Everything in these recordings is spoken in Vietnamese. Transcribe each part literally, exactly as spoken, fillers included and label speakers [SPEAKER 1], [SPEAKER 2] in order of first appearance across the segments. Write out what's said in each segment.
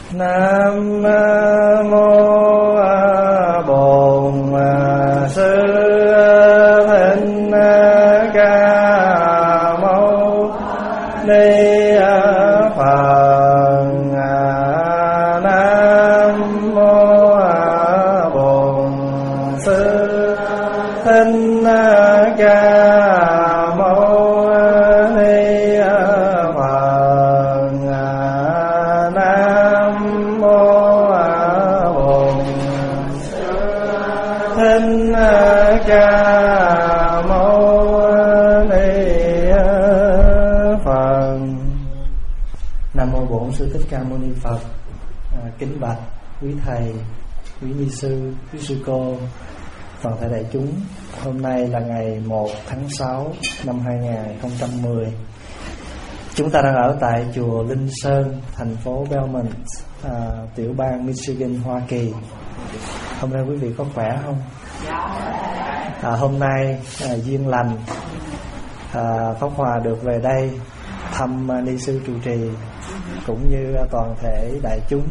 [SPEAKER 1] Nam mô Bổn Sư Thích Ca Mâu Ni Phật. Nam mô Bổn Sư Thích Ca Mâu Ni Phật. Nam mô Bổn Sư Thích Ca Mâu Ni Phật. Nam mô Bổn Sư Thích Ca Mâu Ni Phật. À, kính bạch quý thầy, quý ni sư, quý sư cô, toàn thể đại chúng. Hôm nay là ngày một tháng sáu năm hai nghìn không trăm mười. Chúng ta đang ở tại chùa Linh Sơn, thành phố Belmont, à, tiểu bang Michigan, Hoa Kỳ. Hôm nay quý vị có khỏe không? À, hôm nay à, duyên lành, à, Pháp Hòa được về đây thăm à, ni sư trụ trì cũng như à, toàn thể đại chúng.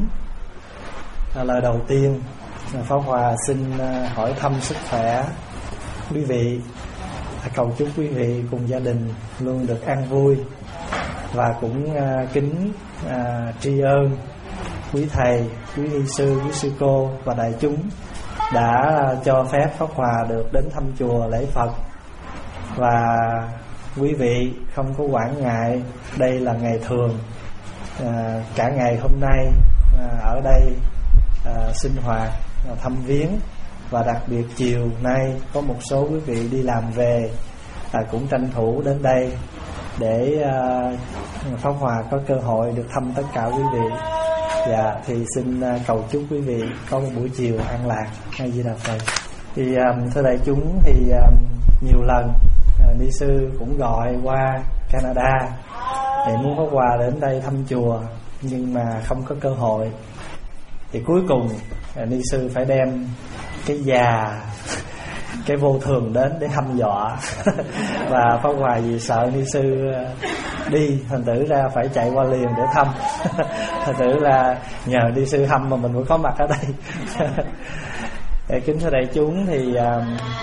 [SPEAKER 1] À, lời đầu tiên, à, Pháp Hòa xin à, hỏi thăm sức khỏe quý vị, à, cầu chúc quý vị cùng gia đình luôn được an vui, và cũng à, kính à, tri ân quý thầy, quý ni sư, quý sư cô và đại chúng đã cho phép Pháp Hòa được đến thăm chùa lễ Phật. Và quý vị không có quản ngại đây là ngày thường, à, cả ngày hôm nay à, ở đây à, sinh hoạt, à, thăm viếng, và đặc biệt chiều nay có một số quý vị đi làm về, à, cũng tranh thủ đến đây để à, Pháp Hòa có cơ hội được thăm tất cả quý vị. Dạ, thì xin uh, cầu chúc quý vị có một buổi chiều an lạc. Hay Di Đà Phật. Thì um, thưa đại chúng, thì um, nhiều lần uh, ni sư cũng gọi qua Canada để muốn Pháp Hòa đến đây thăm chùa, nhưng mà không có cơ hội. Thì cuối cùng uh, ni sư phải đem cái già cái vô thường đến để hăm dọa. Và Pháp Hòa vì sợ ni sư đi, thành thử ra phải chạy qua liền để thăm. Thành thử là nhờ ni sư hăm mà mình cũng có mặt ở đây. Để kính thưa đại chúng, thì uh,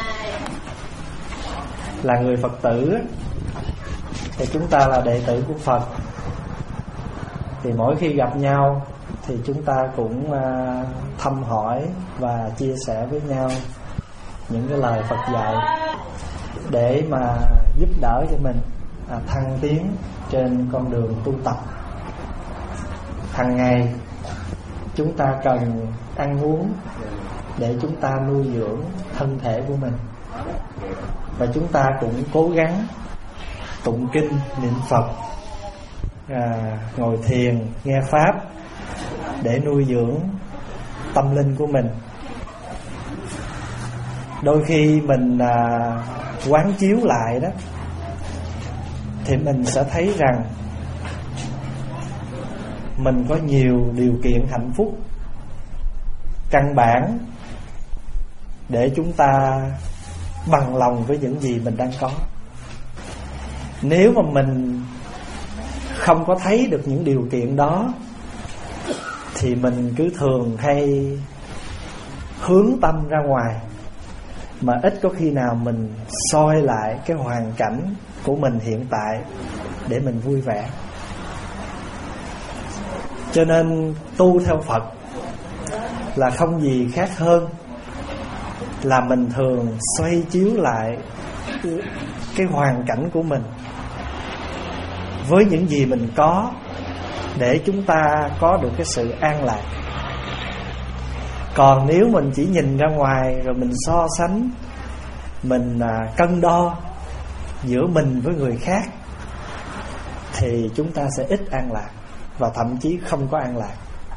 [SPEAKER 1] là người Phật tử thì chúng ta là đệ tử của Phật. Thì mỗi khi gặp nhau thì chúng ta cũng uh, thăm hỏi và chia sẻ với nhau những cái lời Phật dạy để mà giúp đỡ cho mình à, thăng tiến trên con đường tu tập. Hàng ngày chúng ta cần ăn uống để chúng ta nuôi dưỡng thân thể của mình, và chúng ta cũng cố gắng tụng kinh, niệm Phật, à, ngồi thiền, nghe pháp để nuôi dưỡng tâm linh của mình. Đôi khi mình à, quán chiếu lại đó, thì mình sẽ thấy rằng mình có nhiều điều kiện hạnh phúc căn bản để chúng ta bằng lòng với những gì mình đang có. Nếu mà mình không có thấy được những điều kiện đó, thì mình cứ thường hay hướng tâm ra ngoài, mà ít có khi nào mình soi lại cái hoàn cảnh của mình hiện tại để mình vui vẻ. Cho nên tu theo Phật là không gì khác hơn là mình thường xoay chiếu lại cái hoàn cảnh của mình với những gì mình có, để chúng ta có được cái sự an lạc. Còn nếu mình chỉ nhìn ra ngoài rồi mình so sánh, mình à, cân đo giữa mình với người khác, thì chúng ta sẽ ít an lạc, và thậm chí không có an lạc.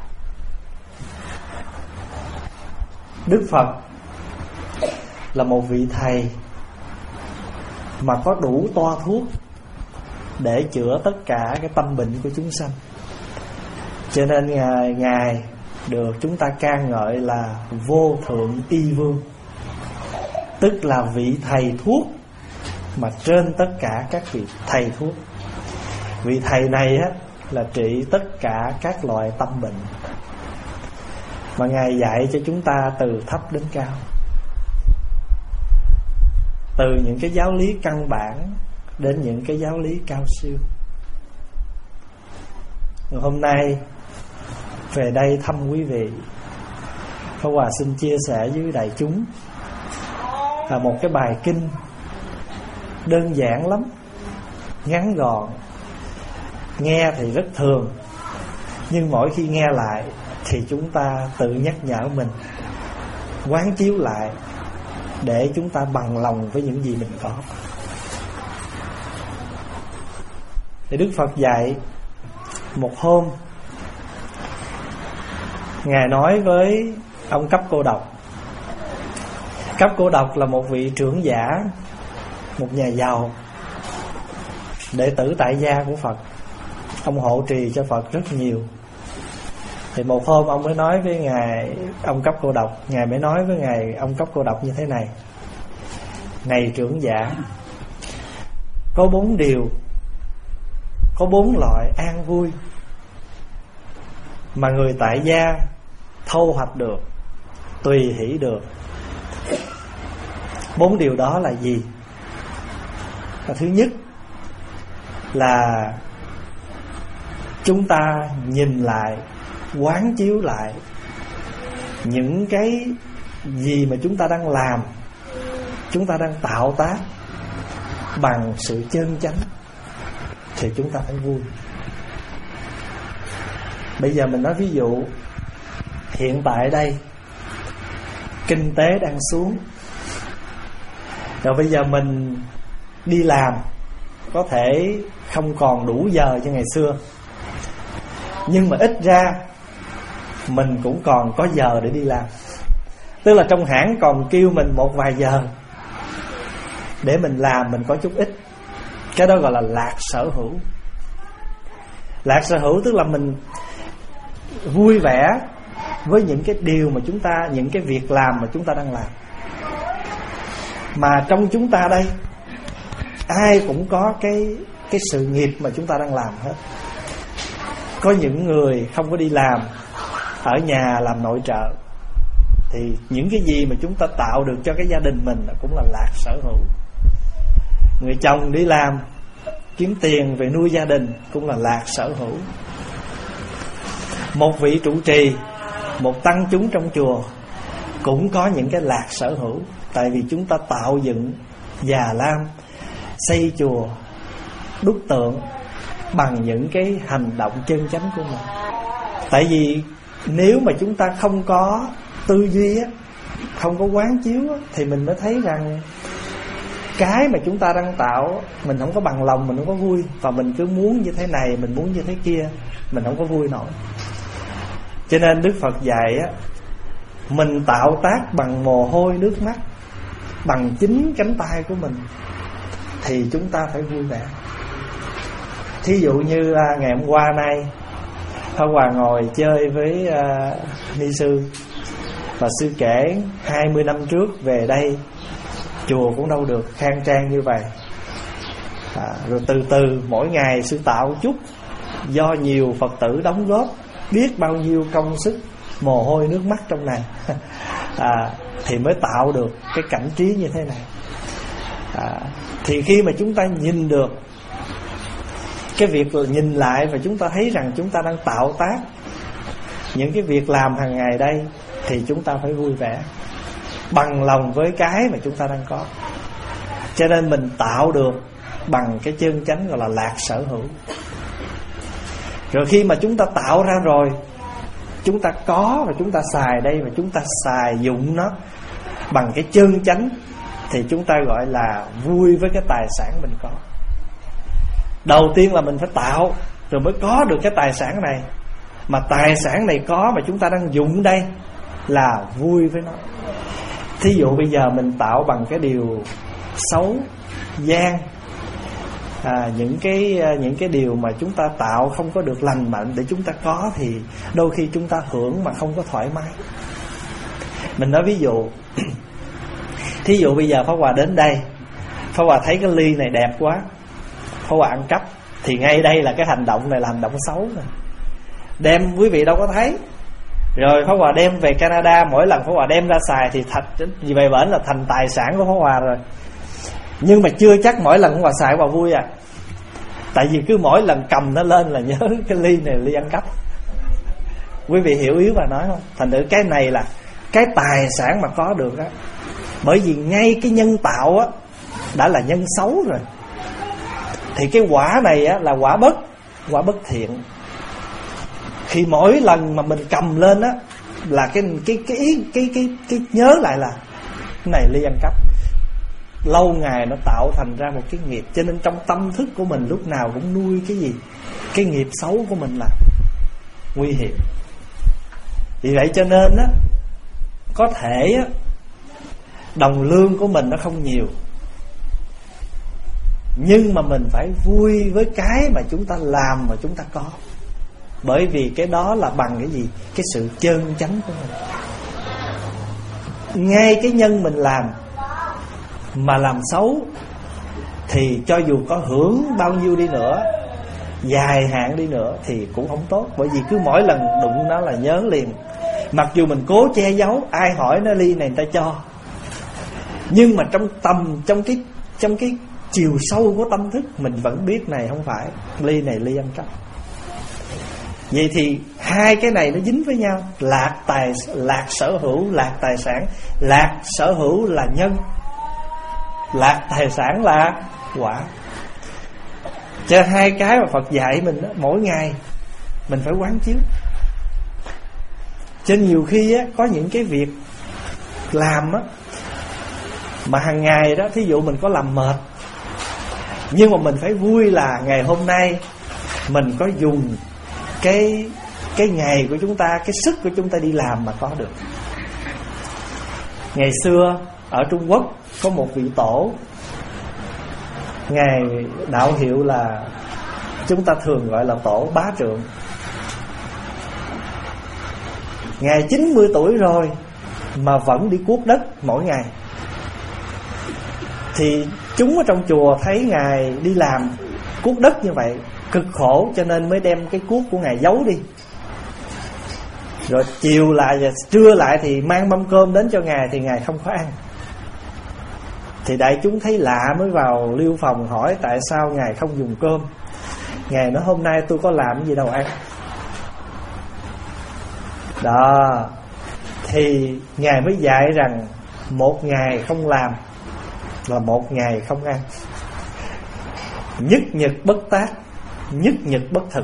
[SPEAKER 1] Đức Phật là một vị thầy mà có đủ toa thuốc để chữa tất cả cái tâm bệnh của chúng sanh. Cho nên Ngài, Ngài được chúng ta ca ngợi là vô thượng y vương, tức là vị thầy thuốc mà trên tất cả các vị thầy thuốc. Vị thầy này á, là trị tất cả các loại tâm bệnh. mà Ngài dạy cho chúng ta từ thấp đến cao, từ những cái giáo lý căn bản đến những cái giáo lý cao siêu. Hôm nay về đây thăm quý vị, Pháp Hòa xin chia sẻ với đại chúng là một cái bài kinh đơn giản lắm, ngắn gọn, nghe thì rất thường, nhưng mỗi khi nghe lại thì chúng ta tự nhắc nhở mình, quán chiếu lại để chúng ta bằng lòng với những gì mình có. Thì Đức Phật dạy một hôm, Ngài nói với ông Cấp Cô Độc. Cấp Cô Độc là một vị trưởng giả, một nhà giàu, đệ tử tại gia của Phật. Ông hộ trì cho Phật rất nhiều. Thì một hôm ông mới nói với Ngài, ông Cấp Cô Độc, Ngài mới nói với Ngài ông Cấp Cô Độc như thế này: này trưởng giả, có bốn điều, có bốn loại an vui mà người tại gia thâu hoạch được, tùy hỷ được. Bốn điều đó là gì? Và thứ nhất là chúng ta nhìn lại, quán chiếu lại những cái gì mà chúng ta đang làm, chúng ta đang tạo tác bằng sự chân chánh, thì chúng ta phải vui. Bây giờ mình nói ví dụ, hiện tại đây kinh tế đang xuống, rồi bây giờ mình đi làm có thể không còn đủ giờ như ngày xưa, nhưng mà ít ra mình cũng còn có giờ để đi làm. Tức là trong hãng còn kêu mình một vài giờ để mình làm, mình có chút ít. Cái đó gọi là lạc sở hữu. Lạc sở hữu tức là mình vui vẻ với những cái điều mà chúng ta, những cái việc làm mà chúng ta đang làm. Mà trong chúng ta đây, ai cũng có cái cái sự nghiệp mà chúng ta đang làm hết. Có những người không có đi làm, ở nhà làm nội trợ, thì những cái gì mà chúng ta tạo được cho cái gia đình mình cũng là lạc sở hữu. Người chồng đi làm kiếm tiền về nuôi gia đình cũng là lạc sở hữu. Một vị trụ trì, một tăng chúng trong chùa cũng có những cái lạc sở hữu. Tại vì chúng ta tạo dựng già lam, xây chùa, đúc tượng bằng những cái hành động chân chánh của mình. Tại vì nếu mà chúng ta không có tư duy á, không có quán chiếu á, thì mình mới thấy rằng cái mà chúng ta đang tạo mình không có bằng lòng, mình không có vui. Và mình cứ muốn như thế này, mình muốn như thế kia, mình không có vui nổi. Cho nên Đức Phật dạy á, mình tạo tác bằng mồ hôi nước mắt, bằng chính cánh tay của mình, thì chúng ta phải vui vẻ. Thí dụ như ngày hôm qua nay Pháp Hòa ngồi chơi với uh, Ni Sư, và Sư kể hai mươi năm trước về đây chùa cũng đâu được khang trang như vậy. à, Rồi từ từ mỗi ngày Sư tạo chút, do nhiều Phật tử đóng góp biết bao nhiêu công sức, mồ hôi nước mắt trong này à, thì mới tạo được cái cảnh trí như thế này. à, Thì khi mà chúng ta nhìn được cái việc là nhìn lại, và chúng ta thấy rằng chúng ta đang tạo tác những cái việc làm hàng ngày đây, thì chúng ta phải vui vẻ, bằng lòng với cái mà chúng ta đang có. Cho nên mình tạo được bằng cái chân chánh gọi là lạc sở hữu. Rồi khi mà chúng ta tạo ra rồi, chúng ta có và chúng ta xài đây, và chúng ta xài dụng nó bằng cái chân chánh, thì chúng ta gọi là vui với cái tài sản mình có. Đầu tiên là mình phải tạo rồi mới có được cái tài sản này. Mà tài sản này có mà chúng ta đang dụng đây là vui với nó. Thí dụ bây giờ mình tạo bằng cái điều xấu, gian, à, những cái những cái điều mà chúng ta tạo không có được lành mạnh để chúng ta có, thì đôi khi chúng ta hưởng mà không có thoải mái. Mình nói ví dụ, thí dụ bây giờ Pháp Hòa đến đây, Pháp Hòa thấy cái ly này đẹp quá, Pháp Hòa ăn cắp, thì ngay đây là cái hành động này là hành động xấu rồi. Đem quý vị đâu có thấy. Rồi Pháp Hòa đem về Canada, mỗi lần Pháp Hòa đem ra xài thì thật vì về bển là thành tài sản của Pháp Hòa rồi. Nhưng mà chưa chắc mỗi lần Pháp Hòa xài Pháp Hòa vui à. Tại vì cứ mỗi lần cầm nó lên là nhớ cái ly này ly ăn cắp. Quý vị hiểu ý và nói không? Thành thử cái này là cái tài sản mà có được á. Bởi vì ngay cái nhân tạo á đã là nhân xấu rồi, thì cái quả này á là quả bất, quả bất thiện. Khi mỗi lần mà mình cầm lên á là cái cái cái ý cái cái cái nhớ lại là cái này ly ăn cắp, lâu ngày nó tạo thành ra một cái nghiệp. Cho nên trong tâm thức của mình lúc nào cũng nuôi cái gì? Cái nghiệp xấu của mình là nguy hiểm. Vì vậy cho nên á, có thể á, đồng lương của mình nó không nhiều, nhưng mà mình phải vui với cái mà chúng ta làm mà chúng ta có. Bởi vì cái đó là bằng cái gì? Cái sự chân chánh của mình. Ngay cái nhân mình làm mà làm xấu thì cho dù có hưởng bao nhiêu đi nữa, dài hạn đi nữa thì cũng không tốt. Bởi vì cứ mỗi lần đụng nó là nhớ liền. Mặc dù mình cố che giấu, ai hỏi nó ly này người ta cho, nhưng mà trong tầm Trong cái trong cái chiều sâu của tâm thức mình vẫn biết này không phải, ly này ly ăn cắp. Vậy thì hai cái này nó dính với nhau. Lạc tài lạc sở hữu, lạc tài sản. Lạc sở hữu là nhân, lạc tài sản là quả. Cho hai cái mà Phật dạy mình đó, mỗi ngày mình phải quán chiếu. Cho nhiều khi á, có những cái việc làm á mà hàng ngày đó, thí dụ mình có làm mệt, nhưng mà mình phải vui là ngày hôm nay mình có dùng cái cái ngày của chúng ta, cái sức của chúng ta đi làm mà có được. Ngày xưa ở Trung Quốc có một vị tổ, ngài đạo hiệu là chúng ta thường gọi là tổ Bá Trượng. Ngài chín mươi tuổi rồi mà vẫn đi cuốc đất mỗi ngày. Thì chúng ở trong chùa thấy ngài đi làm cuốc đất như vậy cực khổ, cho nên mới đem cái cuốc của ngài giấu đi. Rồi chiều lại và trưa lại thì mang mâm cơm đến cho ngài, thì ngài không có ăn. Thì đại chúng thấy lạ mới vào liêu phòng hỏi tại sao ngài không dùng cơm. Ngài nói hôm nay tôi có làm gì đâu ăn. Đó, thì ngài mới dạy rằng một ngày không làm là một ngày không ăn. Nhất nhật bất tác, nhất nhật bất thực.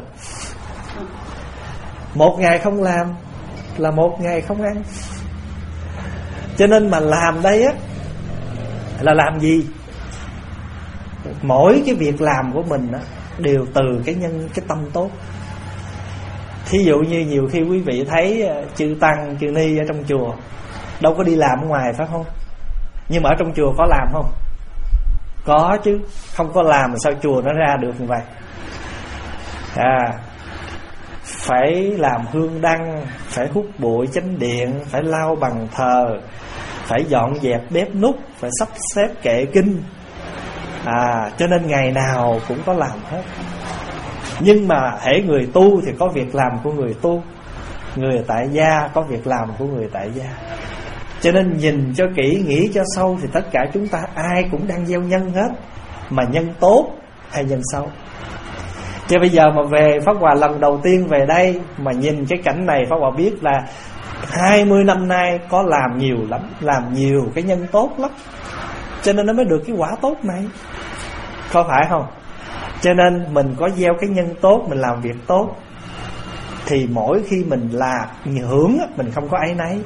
[SPEAKER 1] Một ngày không làm là một ngày không ăn. Cho nên mà làm đây á là làm gì? Mỗi cái việc làm của mình á đều từ cái nhân, cái tâm tốt. Thí dụ như nhiều khi quý vị thấy chư tăng, chư ni ở trong chùa đâu có đi làm ở ngoài phải không? Nhưng mà ở trong chùa có làm không? Có chứ. Không có làm sao chùa nó ra được như vậy? À, phải làm hương đăng, phải hút bụi chánh điện, phải lau bằng thờ, phải dọn dẹp bếp núc, phải sắp xếp kệ kinh. À, cho nên ngày nào cũng có làm hết. Nhưng mà hễ người tu thì có việc làm của người tu, người tại gia có việc làm của người tại gia. Cho nên nhìn cho kỹ, nghĩ cho sâu thì tất cả chúng ta ai cũng đang gieo nhân hết. Mà nhân tốt hay nhân xấu. Chứ bây giờ mà về Pháp Hòa lần đầu tiên về đây mà nhìn cái cảnh này, Pháp Hòa biết là hai mươi năm nay có làm nhiều lắm, làm nhiều cái nhân tốt lắm, cho nên nó mới được cái quả tốt này. Có phải không? Cho nên mình có gieo cái nhân tốt, mình làm việc tốt, thì mỗi khi mình là hưởng mình không có áy náy.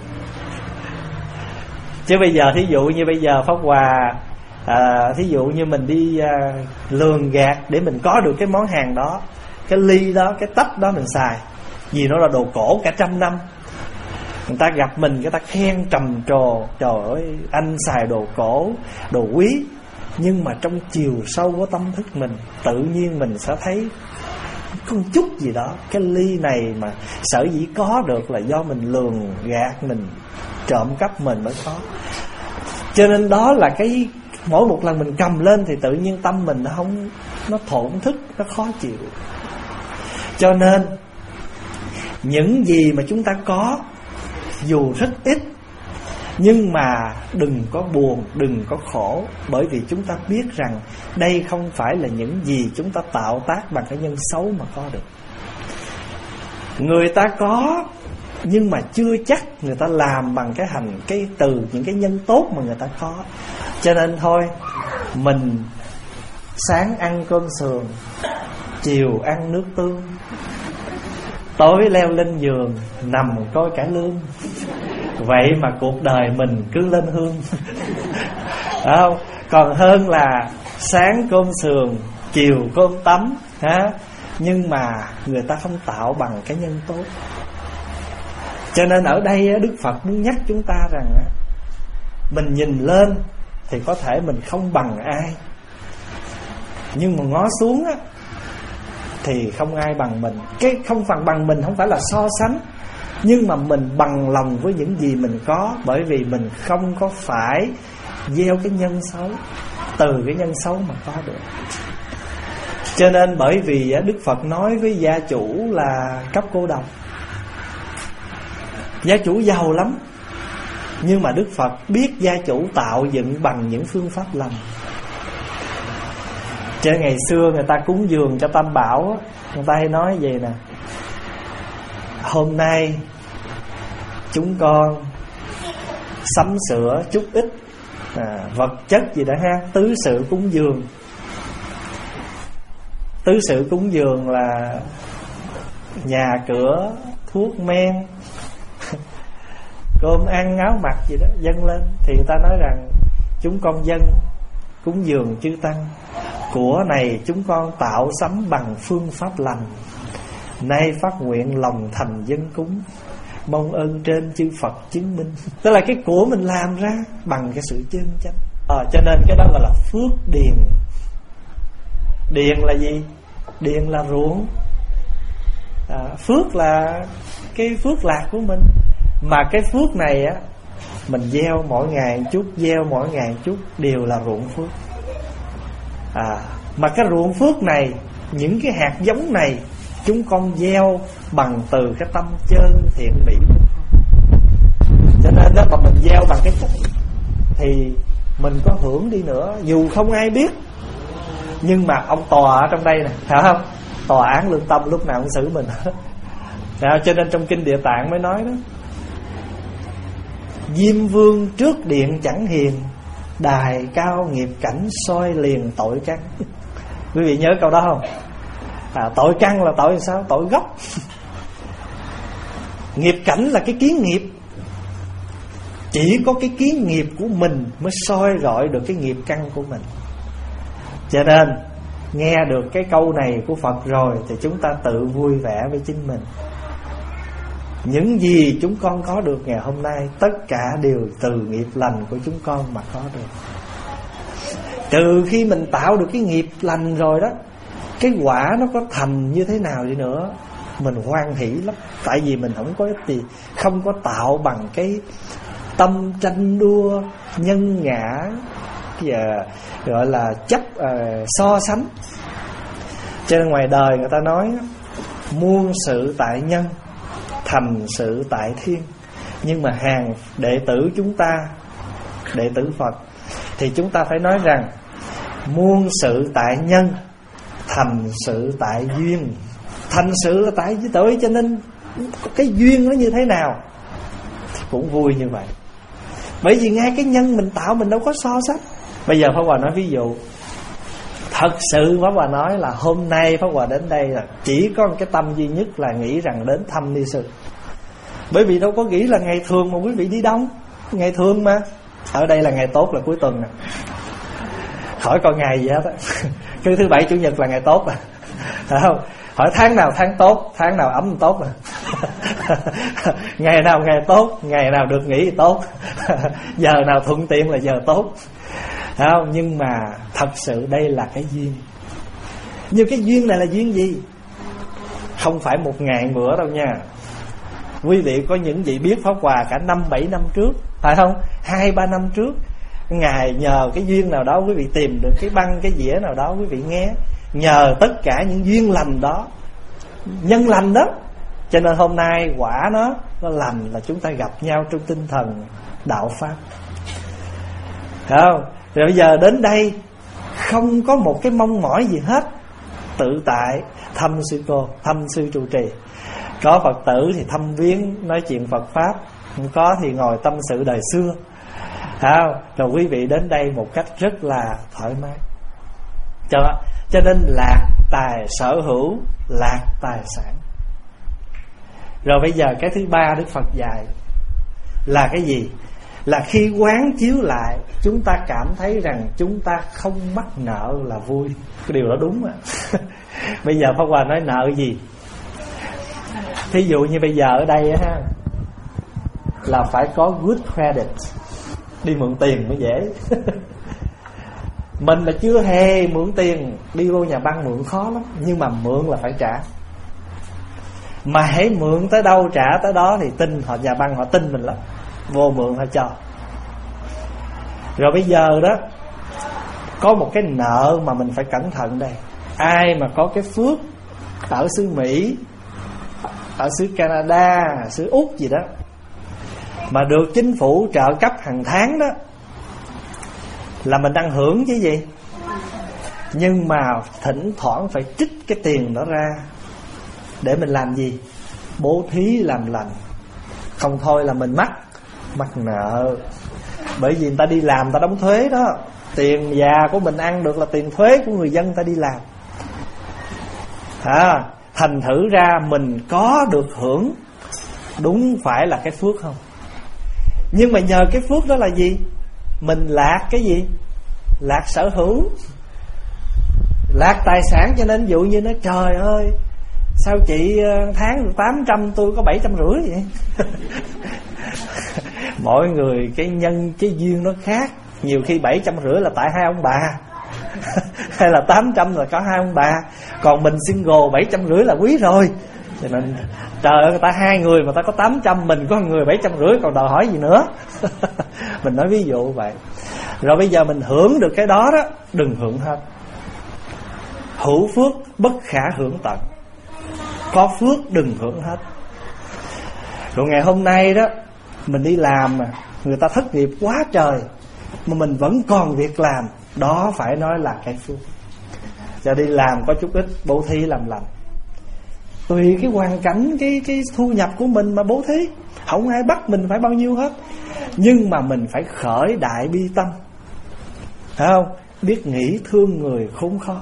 [SPEAKER 1] Chứ bây giờ thí dụ như bây giờ Pháp Hòa à, thí dụ như mình đi à, lường gạt để mình có được cái món hàng đó, cái ly đó, cái tách đó mình xài, vì nó là đồ cổ cả trăm năm. Người ta gặp mình, người ta khen trầm trồ, trời ơi anh xài đồ cổ, đồ quý. Nhưng mà trong chiều sâu của tâm thức mình, tự nhiên mình sẽ thấy có một chút gì đó. Cái ly này mà sở dĩ có được là do mình lường gạt, mình trộm cắp mình mới có. Cho nên đó là cái mỗi một lần mình cầm lên thì tự nhiên tâm mình nó không, nó thổn thức, nó khó chịu. Cho nên những gì mà chúng ta có dù rất ít, nhưng mà đừng có buồn, đừng có khổ, bởi vì chúng ta biết rằng đây không phải là những gì chúng ta tạo tác bằng cái nhân xấu mà có được. Người ta có, nhưng mà chưa chắc người ta làm bằng cái hành, cái từ những cái nhân tốt mà người ta có. Cho nên thôi, mình sáng ăn cơm sườn, chiều ăn nước tương, tối leo lên giường nằm coi cải lương. Vậy mà cuộc đời mình cứ lên hương. Không? Còn hơn là sáng cơm sườn, chiều cơm tấm, ha? Nhưng mà người ta không tạo bằng cái nhân tốt. Cho nên ở đây Đức Phật muốn nhắc chúng ta rằng mình nhìn lên thì có thể mình không bằng ai, nhưng mà ngó xuống á thì không ai bằng mình. Cái không phần bằng mình không phải là so sánh, nhưng mà mình bằng lòng với những gì mình có, bởi vì mình không có phải gieo cái nhân xấu, từ cái nhân xấu mà có được. Cho nên bởi vì Đức Phật nói với gia chủ là cấp cô độc, gia chủ giàu lắm, nhưng mà Đức Phật biết gia chủ tạo dựng bằng những phương pháp lành. Chứ ngày xưa người ta cúng dường cho Tam Bảo, người ta hay nói vậy nè: hôm nay chúng con sắm sửa chút ít à, vật chất gì đó ha, tứ sự cúng dường. Tứ sự cúng dường là nhà cửa, thuốc men, cơm ăn áo mặc gì đó dâng lên. Thì người ta nói rằng chúng con dâng cúng dường chư tăng, của này chúng con tạo sắm bằng phương pháp lành, nay phát nguyện lòng thành dân cúng, mong ơn trên chư Phật chứng minh. Tức là cái của mình làm ra bằng cái sự chân chánh. à, Cho nên cái đó gọi là phước điền. Điền là gì? Điền là ruộng, à, phước là cái phước lạc của mình. Mà cái phước này á, mình gieo mỗi ngày chút, gieo mỗi ngày chút, đều là ruộng phước. à, Mà cái ruộng phước này, những cái hạt giống này, chúng con gieo bằng từ cái tâm chân thiện mỹ. Cho nên đó, mà mình gieo bằng cái phúc thì mình có hưởng đi nữa, dù không ai biết. Nhưng mà ông tòa ở trong đây nè, phải không? Tòa án lương tâm lúc nào cũng xử mình. à, Cho nên trong kinh Địa Tạng mới nói đó: Diêm vương trước điện chẳng hiền, đài cao nghiệp cảnh soi liền tội căn. Quý vị nhớ câu đó không? à, Tội căn là tội sao? Tội gốc. Nghiệp cảnh là cái kiến nghiệp. Chỉ có cái kiến nghiệp của mình mới soi rọi được cái nghiệp căn của mình. Cho nên nghe được cái câu này của Phật rồi thì chúng ta tự vui vẻ với chính mình. Những gì chúng con có được ngày hôm nay, tất cả đều từ nghiệp lành của chúng con mà có được. Trừ khi mình tạo được cái nghiệp lành rồi đó, cái quả nó có thành như thế nào đi nữa, mình hoan hỷ lắm. Tại vì mình không có gì, không có tạo bằng cái tâm tranh đua, nhân ngã, và gọi là chấp uh, so sánh. Cho nên ngoài đời người ta nói muôn sự tại nhân, thành sự tại thiên. Nhưng mà hàng đệ tử chúng ta, đệ tử Phật, thì chúng ta phải nói rằng muôn sự tại nhân, thành sự tại duyên. Thành sự là tại với tội, cho nên cái duyên nó như thế nào cũng vui như vậy. Bởi vì ngay cái nhân mình tạo mình đâu có so sánh. Bây giờ Pháp Hòa nói ví dụ, thật sự Pháp Hòa nói là hôm nay Pháp Hòa đến đây là chỉ có một cái tâm duy nhất là nghĩ rằng đến thăm Ni Sư. Bởi vì đâu có nghĩ là ngày thường mà quý vị đi đông. Ngày thường mà. Ở đây là ngày tốt là cuối tuần nè, khỏi coi ngày gì hết á. Cứ thứ bảy chủ nhật là ngày tốt à, phải không? Hỏi tháng nào tháng tốt, tháng nào ấm tốt à. Ngày nào ngày tốt, ngày nào được nghỉ thì tốt. Giờ nào thuận tiện là giờ tốt, phải không? Nhưng mà thật sự đây là cái duyên. Nhưng cái duyên này là duyên gì? Không phải một ngày bữa đâu nha. Quý vị có những vị biết Pháp Hòa cả năm bảy năm trước, phải không? Hai ba năm trước, Ngài nhờ cái duyên nào đó quý vị tìm được cái băng cái dĩa nào đó quý vị nghe. Nhờ tất cả những duyên lành đó, nhân lành đó, cho nên hôm nay quả nó nó lành là chúng ta gặp nhau trong tinh thần đạo pháp. Thấy không? Rồi bây giờ đến đây không có một cái mong mỏi gì hết, tự tại thăm sư cô, thăm sư trụ trì. Có Phật tử thì thăm viếng nói chuyện Phật pháp, không có thì ngồi tâm sự đời xưa. Thấy không? Rồi quý vị đến đây một cách rất là thoải mái. Cho, cho nên lạc tài sở hữu, lạc tài sản. Rồi bây giờ cái thứ ba Đức Phật dạy là cái gì? Là khi quán chiếu lại, chúng ta cảm thấy rằng chúng ta không mắc nợ là vui. Cái điều đó đúng à. Bây giờ Pháp Hòa nói nợ gì? Thí dụ như bây giờ ở đây á, là phải có good credit, đi mượn tiền mới dễ. Mình là chưa hề mượn tiền, đi vô nhà băng mượn khó lắm. Nhưng mà mượn là phải trả. Mà hãy mượn tới đâu trả tới đó thì tin họ, nhà băng họ tin mình lắm, vô mượn họ cho. Rồi bây giờ đó, có một cái nợ mà mình phải cẩn thận đây. Ai mà có cái phước ở xứ Mỹ, ở xứ Canada, xứ Úc gì đó, mà được chính phủ trợ cấp hàng tháng đó, là mình đang hưởng chứ gì. Nhưng mà thỉnh thoảng phải trích cái tiền đó ra để mình làm gì? Bố thí làm lành. Không thôi là mình mắc mắc nợ. Bởi vì người ta đi làm, người ta đóng thuế đó. Tiền già của mình ăn được là tiền thuế của người dân người ta đi làm. à, Thành thử ra mình có được hưởng, đúng phải là cái phước không? Nhưng mà nhờ cái phước đó là gì? Mình lạc cái gì? Lạc sở hữu, lạc tài sản. Cho nên ví dụ như nói trời ơi, sao chị tháng được tám trăm, tôi có bảy trăm rưỡi vậy? Mỗi người cái nhân cái duyên nó khác. Nhiều khi bảy trăm rưỡi là tại hai ông bà, hay là tám trăm là có hai ông bà. Còn mình single bảy trăm rưỡi là quý rồi. Cho nên trời ơi, người ta hai người mà ta có tám trăm, mình có người bảy trăm rưỡi, còn đòi hỏi gì nữa. Mình nói ví dụ vậy. Rồi bây giờ mình hưởng được cái đó đó, đừng hưởng hết. Hữu phước bất khả hưởng tận. Có phước đừng hưởng hết. Rồi ngày hôm nay đó, mình đi làm mà người ta thất nghiệp quá trời, mà mình vẫn còn việc làm, đó phải nói là cái phước. Cho đi làm có chút ít bố thí làm lành. Tùy cái hoàn cảnh, cái, cái thu nhập của mình mà bố thí. Không ai bắt mình phải bao nhiêu hết. Nhưng mà mình phải khởi đại bi tâm, phải không? Biết nghĩ thương người khốn khó.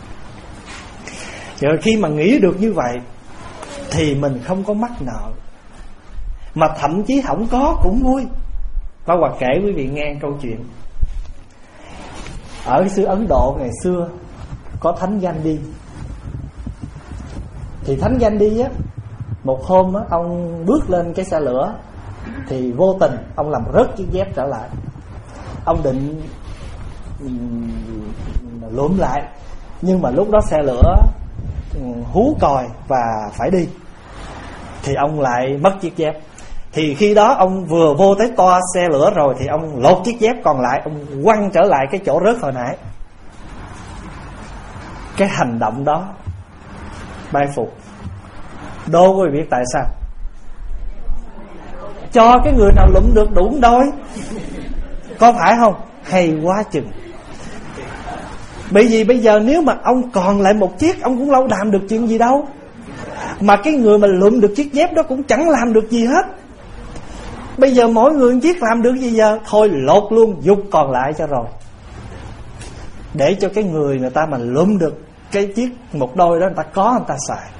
[SPEAKER 1] Rồi khi mà nghĩ được như vậy thì mình không có mắc nợ, mà thậm chí không có cũng vui. Có Hòa kể quý vị nghe câu chuyện. Ở xứ Ấn Độ ngày xưa có Thánh Gandhi. Thì Thánh Gandhi á, một hôm á, ông bước lên cái xe lửa thì vô tình ông làm rớt chiếc dép trở lại. Ông định lượm lại, nhưng mà lúc đó xe lửa hú còi và phải đi, thì ông lại mất chiếc dép. Thì khi đó ông vừa vô tới toa xe lửa rồi, thì ông lột chiếc dép còn lại, ông quăng trở lại cái chỗ rớt hồi nãy. Cái hành động đó bay phục. Đô quý vị biết tại sao? Cho cái người nào lụm được đủ đôi, có phải không? Hay quá chừng. Bởi vì bây giờ nếu mà ông còn lại một chiếc, ông cũng đâu làm được chuyện gì đâu. Mà cái người mà lụm được chiếc dép đó cũng chẳng làm được gì hết. Bây giờ mỗi người một chiếc làm được gì giờ? Thôi lột luôn, dục còn lại cho rồi, để cho cái người người ta mà lụm được cái chiếc một đôi đó, người ta có người ta xài.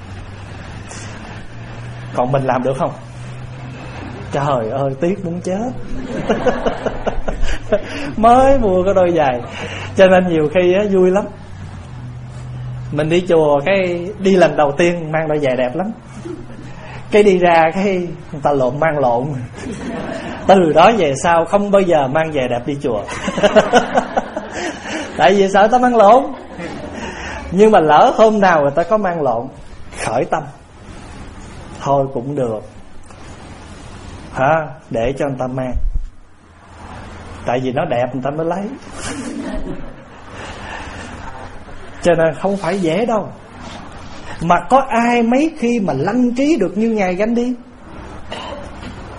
[SPEAKER 1] Còn mình làm được không? Trời ơi, tiếc muốn chết. Mới mua cái đôi giày. Cho nên nhiều khi á, vui lắm. Mình đi chùa cái đi lần đầu tiên mang đôi giày đẹp lắm, cái đi ra cái người ta lộn mang lộn. Từ đó về sau không bao giờ mang giày đẹp đi chùa. Tại vì sợ ta mang lộn. Nhưng mà lỡ hôm nào người ta có mang lộn, khởi tâm, thôi cũng được hả, để cho người ta mang. Tại vì nó đẹp người ta mới lấy. Cho nên không phải dễ đâu. Mà có ai mấy khi mà lanh trí được như Ngài Gandhi?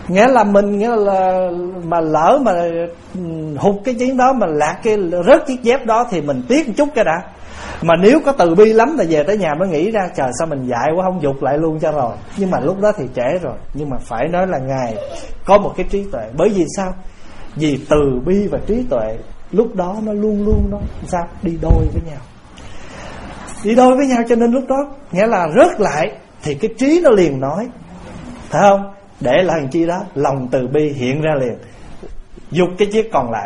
[SPEAKER 1] Nghĩa là mình nghĩa là mà lỡ mà hụt cái chuyến đó, mà lạc cái rớt chiếc dép đó thì mình tiếc một chút cái đã. Mà nếu có từ bi lắm là về tới nhà mới nghĩ ra trời sao mình dại quá, không dục lại luôn cho rồi. Nhưng mà lúc đó thì trễ rồi. Nhưng mà phải nói là Ngài có một cái trí tuệ. Bởi vì sao? Vì từ bi và trí tuệ lúc đó nó luôn luôn nó sao đi đôi với nhau, đi đôi với nhau. Cho nên lúc đó nghĩa là rớt lại thì cái trí nó liền nói, phải không? Để lại làm chi đó, lòng từ bi hiện ra liền, dục cái chiếc còn lại.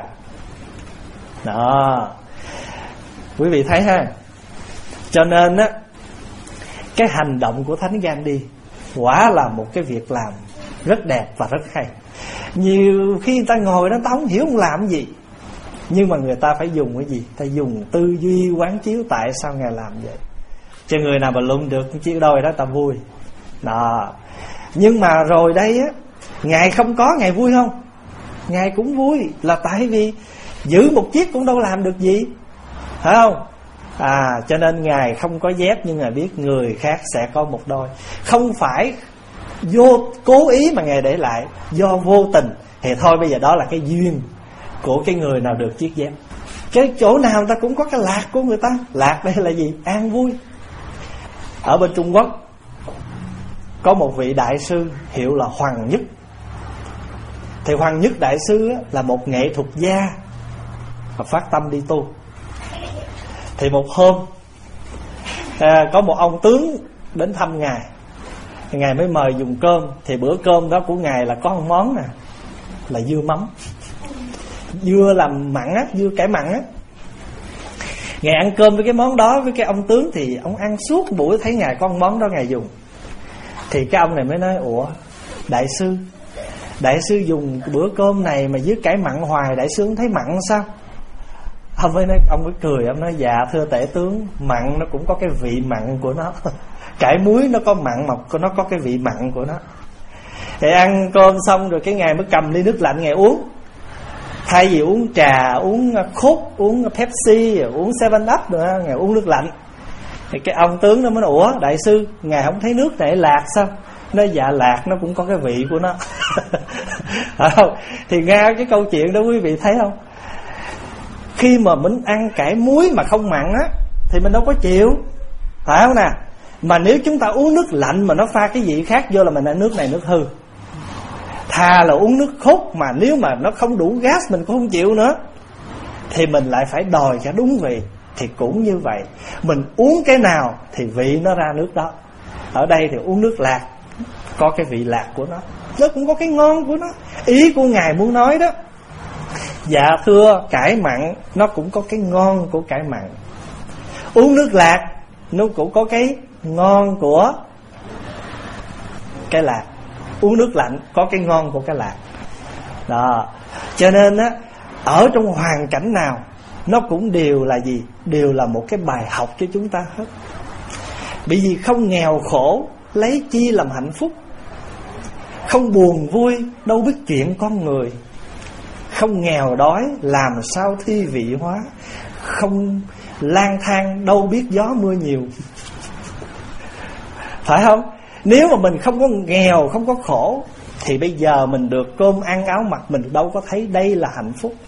[SPEAKER 1] Đó, quý vị thấy ha. Cho nên á, cái hành động của Thánh Gandhi quả là một cái việc làm rất đẹp và rất hay. Nhiều khi người ta ngồi đó, ta không hiểu ông làm gì, nhưng mà người ta phải dùng cái gì? Ta dùng tư duy quán chiếu tại sao Ngài làm vậy. Cho người nào mà luận được chiếc đôi đó ta vui. Đó. Nhưng mà rồi đây á, Ngài không có, Ngài vui không? Ngài cũng vui, là tại vì giữ một chiếc cũng đâu làm được gì, phải không? À, cho nên Ngài không có dép, nhưng Ngài biết người khác sẽ có một đôi. Không phải vô cố ý mà Ngài để lại, do vô tình. Thì thôi bây giờ đó là cái duyên của cái người nào được chiếc dép. Cái chỗ nào người ta cũng có cái lạc của người ta. Lạc đây là gì? An vui. Ở bên Trung Quốc có một vị đại sư hiệu là Hoàng Nhất. Thì Hoàng Nhất đại sư là một nghệ thuật gia và phát tâm đi tu. Thì một hôm à, có một ông tướng đến thăm Ngài. Thì Ngài mới mời dùng cơm. Thì bữa cơm đó của Ngài là có một món nè, là dưa mắm, dưa làm mặn á, dưa cải mặn á. Ngài ăn cơm với cái món đó với cái ông tướng. Thì ông ăn suốt buổi thấy Ngài có một món đó Ngài dùng. Thì cái ông này mới nói: ủa đại sư, đại sư dùng bữa cơm này mà với cải mặn hoài, đại sư không thấy mặn sao? Ông mới nói, ông mới cười, ông nói: dạ thưa tể tướng, mặn nó cũng có cái vị mặn của nó. Cải muối nó có mặn mà nó có cái vị mặn của nó. Thì ăn cơm xong rồi cái Ngài mới cầm ly nước lạnh Ngài uống. Thay vì uống trà, uống Coke, uống Pepsi, uống seven up nữa, Ngài uống nước lạnh. Thì cái ông tướng nó mới nói: ủa đại sư, Ngài không thấy nước này lạc sao? Nói: dạ lạc nó cũng có cái vị của nó. Không? Thì nghe cái câu chuyện đó quý vị thấy không? Khi mà mình ăn cải muối mà không mặn á thì mình đâu có chịu, phải không nè? Mà nếu chúng ta uống nước lạnh mà nó pha cái vị khác vô là mình ăn nước này nước hư. Thà là uống nước Coke mà nếu mà nó không đủ gas mình cũng không chịu nữa, thì mình lại phải đòi cho đúng vị. Thì cũng như vậy, mình uống cái nào thì vị nó ra nước đó. Ở đây thì uống nước lạc, có cái vị lạc của nó, nó cũng có cái ngon của nó. Ý của Ngài muốn nói đó, dạ thưa, cải mặn nó cũng có cái ngon của cải mặn. Uống nước lạc nó cũng có cái ngon của cái lạc. Uống nước lạnh có cái ngon của cái lạc. Đó. Cho nên á, ở trong hoàn cảnh nào nó cũng đều là gì? Đều là một cái bài học cho chúng ta hết. Bởi vì không nghèo khổ lấy chi làm hạnh phúc, không buồn vui đâu biết chuyện con người, không nghèo đói làm sao thi vị hóa, không lang thang đâu biết gió mưa nhiều. Phải không? Nếu mà mình không có nghèo, không có khổ, thì bây giờ mình được cơm ăn áo mặc, mình đâu có thấy đây là hạnh phúc.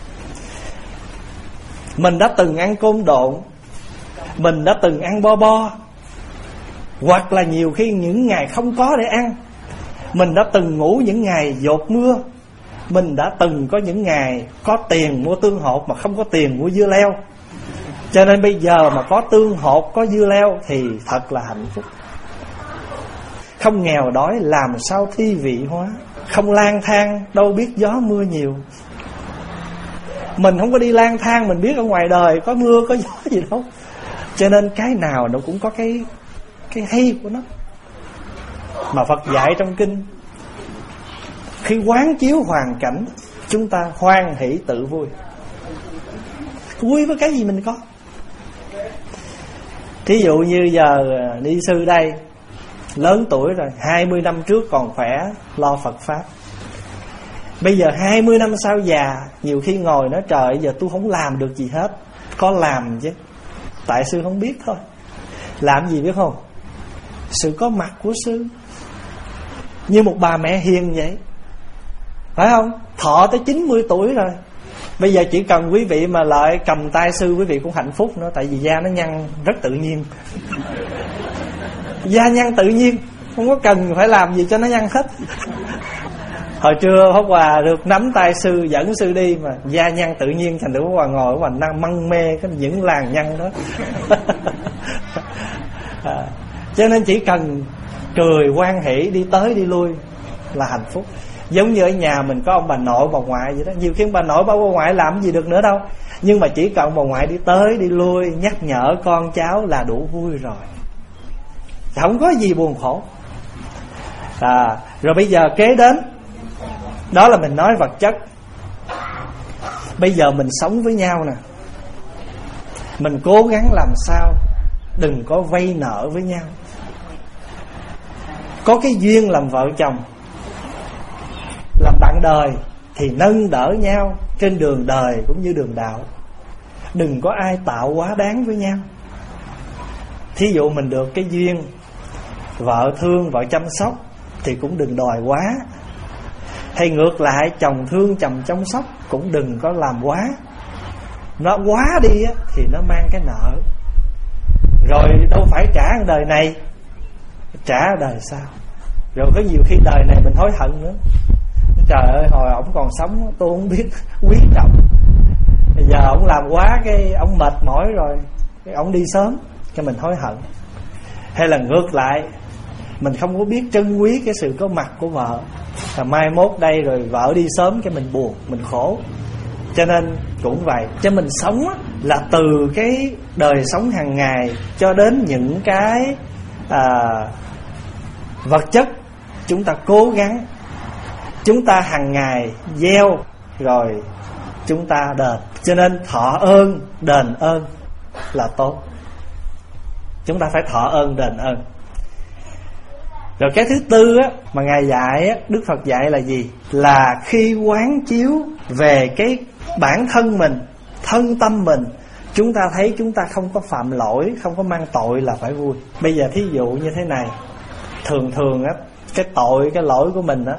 [SPEAKER 1] Mình đã từng ăn côn độn, mình đã từng ăn bo bo, hoặc là nhiều khi những ngày không có để ăn. Mình đã từng ngủ những ngày dột mưa, mình đã từng có những ngày có tiền mua tương hột mà không có tiền mua dưa leo. Cho nên bây giờ mà có tương hột, có dưa leo thì thật là hạnh phúc. Không nghèo đói làm sao thi vị hóa, không lang thang đâu biết gió mưa nhiều. Mình không có đi lang thang, mình biết ở ngoài đời có mưa có gió gì đâu. Cho nên cái nào nó cũng có cái cái hay của nó. Mà Phật dạy trong kinh, khi quán chiếu hoàn cảnh, chúng ta hoan hỷ tự vui. Vui với cái gì mình có. Thí dụ như giờ ni sư đây lớn tuổi rồi, hai mươi năm trước còn khỏe lo Phật Pháp. Bây giờ hai mươi năm sau già, nhiều khi ngồi nói trời giờ tôi không làm được gì hết. Có làm chứ, tại sư không biết thôi. Làm gì biết không? Sự có mặt của sư. Như một bà mẹ hiền vậy, phải không? Thọ tới chín mươi tuổi rồi. Bây giờ chỉ cần quý vị mà lại cầm tay sư, quý vị cũng hạnh phúc nữa. Tại vì da nó nhăn rất tự nhiên. Da nhăn tự nhiên, không có cần phải làm gì cho nó nhăn hết. Hồi trưa Pháp Hòa được nắm tay sư, dẫn sư đi mà da nhăn tự nhiên, thành thử Pháp Hòa ngồi Pháp Hòa đang mân mê cái những làn nhăn đó. À, cho nên chỉ cần cười hoan hỷ, đi tới đi lui là hạnh phúc. Giống như ở nhà mình có ông bà nội bà ngoại vậy đó. Nhiều khi bà nội bà ngoại làm gì được nữa đâu, nhưng mà chỉ cần bà ngoại đi tới đi lui nhắc nhở con cháu là đủ vui rồi, không có gì buồn khổ. À, rồi bây giờ kế đến đó là mình nói vật chất. Bây giờ mình sống với nhau nè, mình cố gắng làm sao đừng có vay nợ với nhau. Có cái duyên làm vợ chồng, làm bạn đời thì nâng đỡ nhau trên đường đời cũng như đường đạo. Đừng có ai tạo quá đáng với nhau. Thí dụ mình được cái duyên vợ thương, vợ chăm sóc thì cũng đừng đòi quá. Hay ngược lại, chồng thương chồng chăm sóc cũng đừng có làm quá. Nó quá đi á, thì nó mang cái nợ. Rồi đâu phải trả đời này, trả đời sau. Rồi có nhiều khi đời này mình hối hận nữa. Trời ơi, hồi ổng còn sống tôi không biết quý trọng. Bây giờ ổng làm quá cái ổng mệt mỏi rồi, cái ổng đi sớm, cái mình hối hận. Hay là ngược lại, mình không có biết trân quý cái sự có mặt của vợ, và mai mốt đây rồi vợ đi sớm cái mình buồn, mình khổ. Cho nên cũng vậy, cho mình sống là từ cái đời sống hàng ngày cho đến những cái à, vật chất. Chúng ta cố gắng, chúng ta hàng ngày gieo rồi chúng ta đền. Cho nên thọ ơn đền ơn là tốt. Chúng ta phải thọ ơn đền ơn. Rồi cái thứ tư á, mà Ngài dạy á, Đức Phật dạy là gì? Là khi quán chiếu về cái bản thân mình, thân tâm mình, chúng ta thấy chúng ta không có phạm lỗi, không có mang tội là phải vui. Bây giờ thí dụ như thế này, thường thường á, cái tội, cái lỗi của mình á,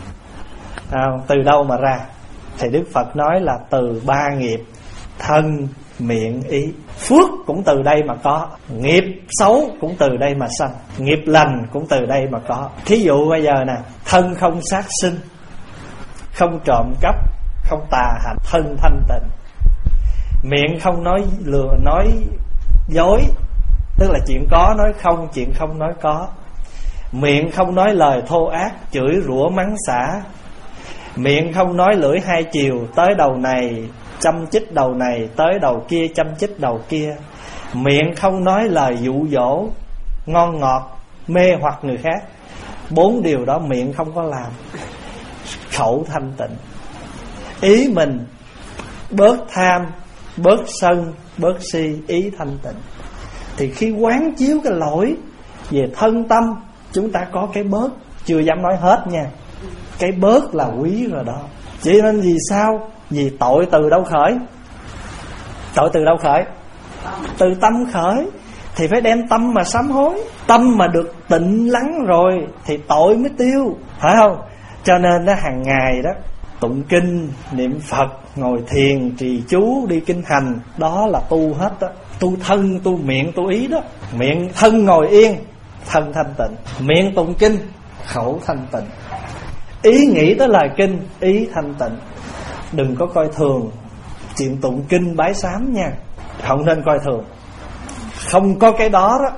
[SPEAKER 1] à, từ đâu mà ra? Thì Đức Phật nói là từ ba nghiệp: thân, miệng, ý. Phước cũng từ đây mà có, nghiệp xấu cũng từ đây mà sanh, nghiệp lành cũng từ đây mà có. Thí dụ bây giờ nè, thân không sát sinh, không trộm cắp, không tà hạnh, thân thanh tịnh. Miệng không nói lừa, nói dối, tức là chuyện có nói không, chuyện không nói có. Miệng không nói lời thô ác, chửi rủa mắng xả. Miệng không nói lưỡi hai chiều, tới đầu này chăm chích đầu này, tới đầu kia chăm chích đầu kia. Miệng không nói lời dụ dỗ, ngon ngọt, mê hoặc người khác. Bốn điều đó miệng không có làm. Khẩu thanh tịnh. Ý mình bớt tham, bớt sân, bớt si, ý thanh tịnh. Thì khi quán chiếu cái lỗi về thân tâm, chúng ta có cái bớt. Chưa dám nói hết nha, cái bớt là quý rồi đó. Chỉ nên vì sao? Vì tội từ đâu khởi? Tội từ đâu khởi? Từ tâm khởi. Thì phải đem tâm mà sám hối. Tâm mà được tịnh lắng rồi thì tội mới tiêu, phải không? Cho nên đó, hàng ngày đó tụng kinh, niệm Phật, ngồi thiền, trì chú, đi kinh hành, đó là tu hết đó. Tu thân, tu miệng, tu ý đó. Miệng thân ngồi yên, thân thanh tịnh. Miệng tụng kinh, khẩu thanh tịnh. Ý nghĩ tới lời kinh, ý thanh tịnh. Đừng có coi thường chuyện tụng kinh bái sám nha, không nên coi thường. Không có cái đó đó,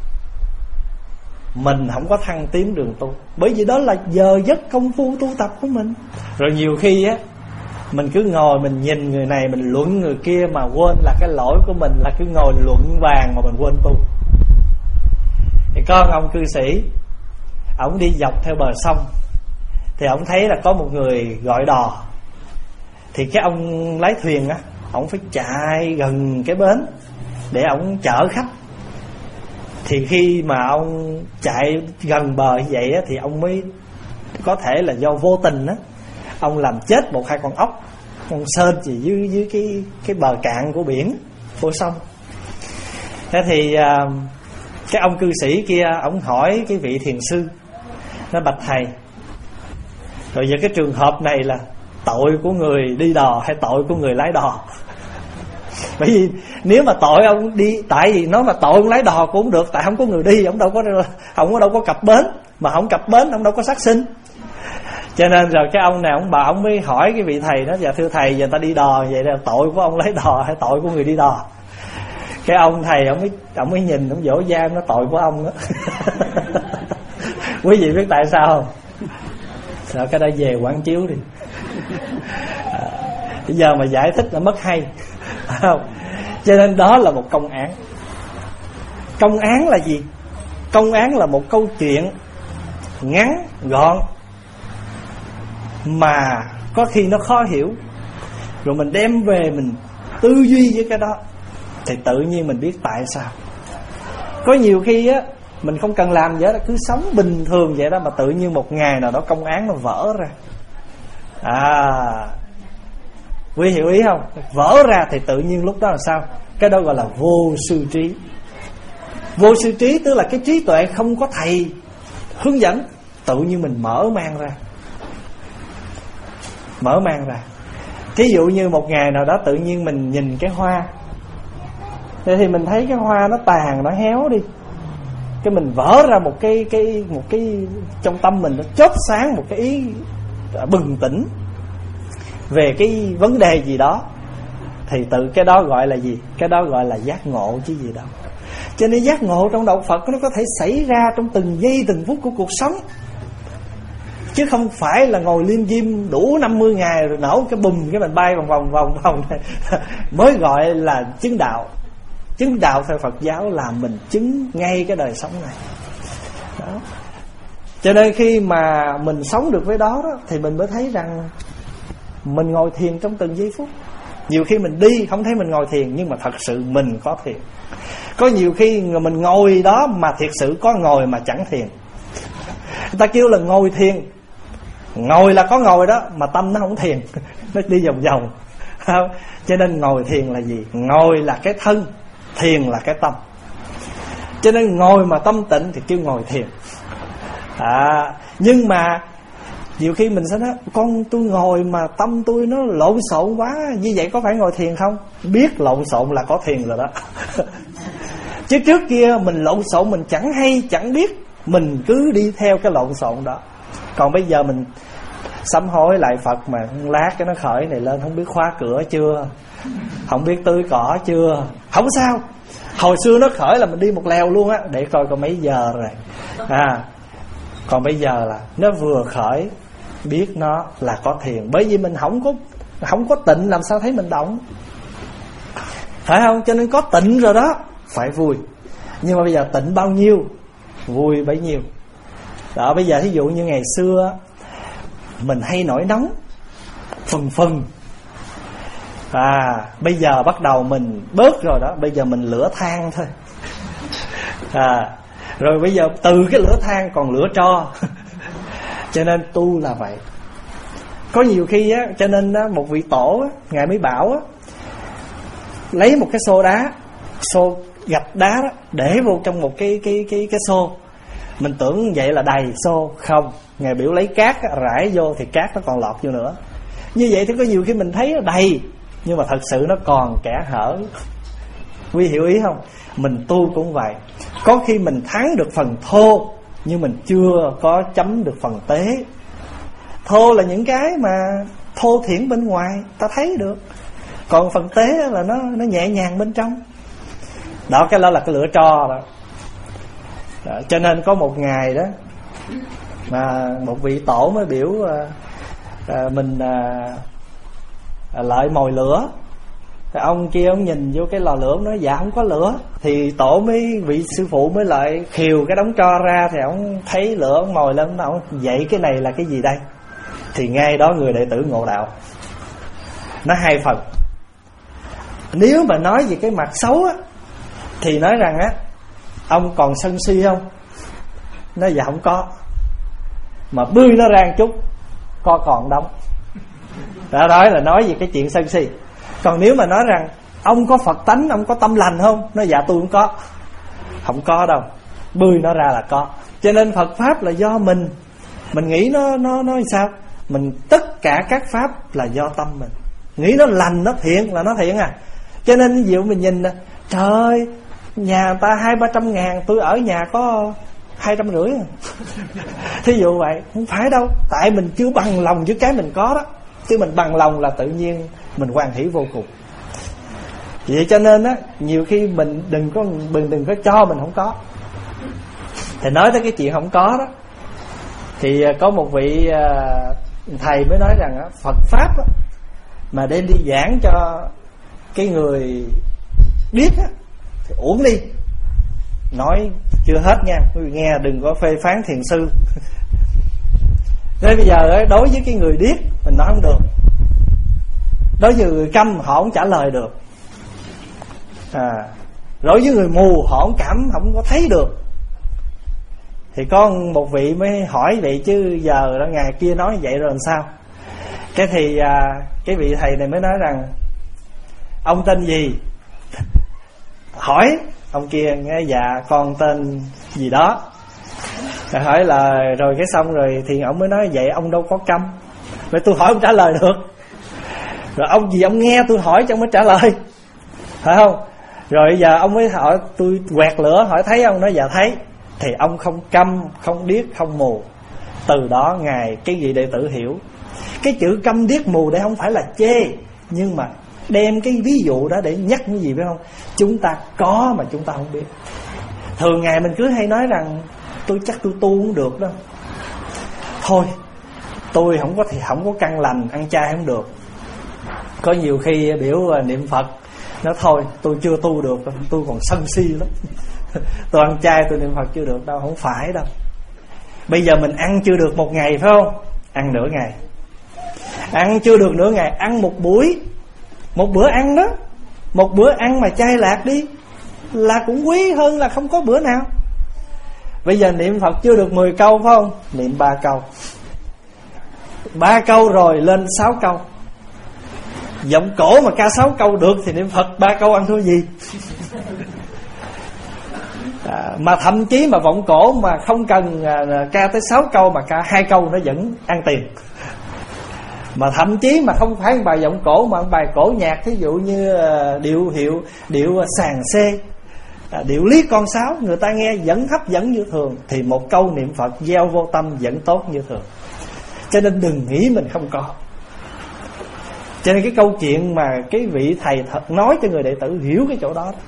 [SPEAKER 1] mình không có thăng tiến đường tu. Bởi vì đó là giờ giấc công phu tu tập của mình. Rồi nhiều khi á, mình cứ ngồi mình nhìn người này, mình luận người kia, mà quên là cái lỗi của mình là cứ ngồi luận vàng mà mình quên tu. Thì có ông cư sĩ, ổng đi dọc theo bờ sông, thì ổng thấy là có một người gọi đò. Thì cái ông lái thuyền á, ổng phải chạy gần cái bến để ổng chở khách. Thì khi mà ông chạy gần bờ như vậy á, thì ông mới có thể là do vô tình á, ông làm chết một hai con ốc, con sên gì dưới dưới cái cái bờ cạn của biển, của sông. Thế thì cái ông cư sĩ kia, ổng hỏi cái vị thiền sư, nó: bạch thầy, Rồi giờ cái trường hợp này là tội của người đi đò hay tội của người lái đò? Bởi vì nếu mà tội ông đi, tại vì nó mà tội ông lái đò cũng không được, tại không có người đi, ông đâu có không có đâu có cập bến, mà không cập bến ông đâu có sát sinh. Cho nên rồi cái ông nào ông bà ông mới hỏi cái vị thầy đó: dạ thưa thầy, giờ ta đi đò vậy là tội của ông lái đò hay tội của người đi đò? Cái ông thầy ông mới ông mới nhìn, ông vỗ vai, nó tội của ông đó. Quý vị biết tại sao không? Sợ cái đó về quán chiếu đi. À, bây giờ mà giải thích là mất hay, không? Cho nên đó là một công án. Công án là gì? Công án là một câu chuyện ngắn gọn mà có khi nó khó hiểu, rồi mình đem về mình tư duy với cái đó thì tự nhiên mình biết tại sao. Có nhiều khi á mình không cần làm gì hết, cứ sống bình thường vậy đó, mà tự nhiên một ngày nào đó công án nó vỡ ra. À, quý hiểu ý không? Vỡ ra thì tự nhiên lúc đó là sao? Cái đó gọi là vô sư trí. Vô sư trí tức là cái trí tuệ không có thầy hướng dẫn, tự nhiên mình mở mang ra. Mở mang ra. Thí dụ như một ngày nào đó tự nhiên mình nhìn cái hoa, thế thì mình thấy cái hoa nó tàn, nó héo đi, cái mình vỡ ra một cái cái một cái trong tâm mình nó chớp sáng một cái ý bừng tỉnh về cái vấn đề gì đó, thì tự cái đó gọi là gì? Cái đó gọi là giác ngộ chứ gì đâu. Cho nên giác ngộ trong đạo Phật nó có thể xảy ra trong từng giây từng phút của cuộc sống, chứ không phải là ngồi liêm diêm đủ năm mươi ngày rồi nổ cái bùm cái mình bay vòng vòng vòng vòng mới gọi là chứng đạo. Chứng đạo theo Phật giáo là mình chứng ngay cái đời sống này đó. Cho nên khi mà mình sống được với đó, đó thì mình mới thấy rằng mình ngồi thiền trong từng giây phút. Nhiều khi mình đi không thấy mình ngồi thiền, nhưng mà thật sự mình có thiền. Có nhiều khi mình ngồi đó mà thiệt sự có ngồi mà chẳng thiền. Người ta kêu là ngồi thiền, ngồi là có ngồi đó, mà tâm nó không thiền, nó đi vòng vòng. Cho nên ngồi thiền là gì? Ngồi là cái thân, thiền là cái tâm. Cho nên ngồi mà tâm tịnh thì kêu ngồi thiền. À, nhưng mà nhiều khi mình sẽ nói: con tôi ngồi mà tâm tôi nó lộn xộn quá, như vậy có phải ngồi thiền không? Biết lộn xộn là có thiền rồi đó. Chứ trước kia mình lộn xộn mình chẳng hay chẳng biết, mình cứ đi theo cái lộn xộn đó. Còn bây giờ mình sám hối lại Phật, mà lát cái nó khởi này lên, không biết khóa cửa chưa, không biết tưới cỏ chưa, không sao. Hồi xưa nó khởi là mình đi một lèo luôn á, để coi có mấy giờ rồi. À, còn bây giờ là nó vừa khởi, biết nó là có thiền. Bởi vì mình không có không có tịnh làm sao thấy mình động, phải không? Cho nên có tịnh rồi đó phải vui. Nhưng mà bây giờ tịnh bao nhiêu vui bấy nhiêu đó. Bây giờ thí dụ như ngày xưa mình hay nổi nóng phừng phừng, à bây giờ bắt đầu mình bớt rồi đó, bây giờ mình lửa than thôi. À rồi bây giờ từ cái lửa than còn lửa tro. Cho nên tu là vậy. Có nhiều khi á, cho nên á, một vị tổ á, ngài mới bảo á, lấy một cái xô đá, xô gạch đá đó, để vô trong một cái cái cái cái xô. Mình tưởng vậy là đầy xô, không. Ngài biểu lấy cát á, rải vô thì cát nó còn lọt vô nữa. Như vậy thì có nhiều khi mình thấy nó đầy, nhưng mà thật sự nó còn kẽ hở. Quý hiểu ý không? Mình tu cũng vậy. Có khi mình thắng được phần thô, nhưng mình chưa có chấm được phần tế. Thô là những cái mà thô thiển bên ngoài ta thấy được, còn phần tế là nó nó nhẹ nhàng bên trong. Đó, cái đó là cái lửa tro đó. Đó, cho nên có một ngày đó mà một vị tổ mới biểu à, à, mình à, à, lại mồi lửa. Thì ông kia ông nhìn vô cái lò lửa, ông nói dạ không có lửa. Thì tổ mới, vị sư phụ mới lại khiều cái đống tro ra, thì ông thấy lửa, ông mồi lên, ông vậy cái này là cái gì đây? Thì ngay đó người đệ tử ngộ đạo. Nó hai phần. Nếu mà nói về cái mặt xấu á, thì nói rằng á, ông còn sân si không? Nói dạ không có. Mà bươi nó ra một chút, co còn đóng. Đó, đó là nói về cái chuyện sân si. Còn nếu mà nói rằng ông có Phật tánh, ông có tâm lành không? Nói dạ tôi không có. Không có đâu, bươi nó ra là có. Cho nên Phật Pháp là do mình. Mình nghĩ nó nó nó sao? Mình tất cả các pháp là do tâm mình. Nghĩ nó lành, nó thiện là nó thiện à. Cho nên ví dụ mình nhìn nè, trời ơi, nhà người ta hai ba trăm ngàn, tôi ở nhà có hai trăm rưỡi à. Thí dụ vậy. Không phải đâu, tại mình chưa bằng lòng với cái mình có đó. Chứ mình bằng lòng là tự nhiên mình hoan hỷ vô cùng. Vậy cho nên á, nhiều khi mình đừng có đừng, đừng có cho mình không có. Thì nói tới cái chuyện không có đó, thì có một vị thầy mới nói rằng á, Phật Pháp á, mà đem đi giảng cho cái người biết á, thì uổng đi. Nói chưa hết nha, quý vị nghe đừng có phê phán thiền sư. Nên bây giờ á, đối với cái người điếc mình nói không được, đối với người câm họ không trả lời được, à, đối với người mù họ không cảm không có thấy được. Thì có một vị mới hỏi vậy chứ giờ đó ngày kia nói vậy rồi làm sao? Cái thì à, cái vị thầy này mới nói rằng ông tên gì? Hỏi ông kia nghe dạ con tên gì đó. Rồi hỏi là rồi cái xong rồi thì ông mới nói vậy ông đâu có câm. Vậy tôi hỏi ông trả lời được. Rồi ông gì ông nghe tôi hỏi cho ông mới trả lời, phải không? Rồi giờ ông mới hỏi tôi quẹt lửa hỏi thấy ông, nói dạ thấy. Thì ông không câm, không điếc, không mù. Từ đó ngài cái vị đệ tử hiểu cái chữ câm điếc mù đây không phải là chê, nhưng mà đem cái ví dụ đó để nhắc cái gì biết không? Chúng ta có mà chúng ta không biết. Thường ngày mình cứ hay nói rằng tôi chắc tôi tu không được đâu, thôi tôi không có thì không có căn lành, ăn chay không được. Có nhiều khi biểu niệm Phật nó thôi tôi chưa tu được, tôi còn sân si lắm. Tôi ăn chay tôi niệm Phật chưa được đâu. Không phải đâu. Bây giờ mình ăn chưa được một ngày phải không? Ăn nửa ngày. Ăn chưa được nửa ngày, ăn một buổi, một bữa ăn đó, một bữa ăn mà chay lạc đi là cũng quý hơn là không có bữa nào. Bây giờ niệm Phật chưa được mười câu phải không? Niệm ba câu. Ba câu rồi lên sáu câu. Giọng cổ mà ca sáu câu được thì niệm Phật ba câu ăn thua gì? À, mà thậm chí mà vọng cổ mà không cần à, ca tới sáu câu mà ca hai câu nó vẫn ăn tiền. Mà thậm chí mà không phải bài vọng cổ mà bài cổ nhạc, thí dụ như à, điệu hiệu điệu sàn xê, à, điệu lý con sáo, người ta nghe vẫn hấp dẫn như thường, thì một câu niệm Phật gieo vô tâm vẫn tốt như thường. Cho nên đừng nghĩ mình không có. Cho nên cái câu chuyện mà cái vị thầy thật nói cho người đệ tử hiểu cái chỗ đó, đó.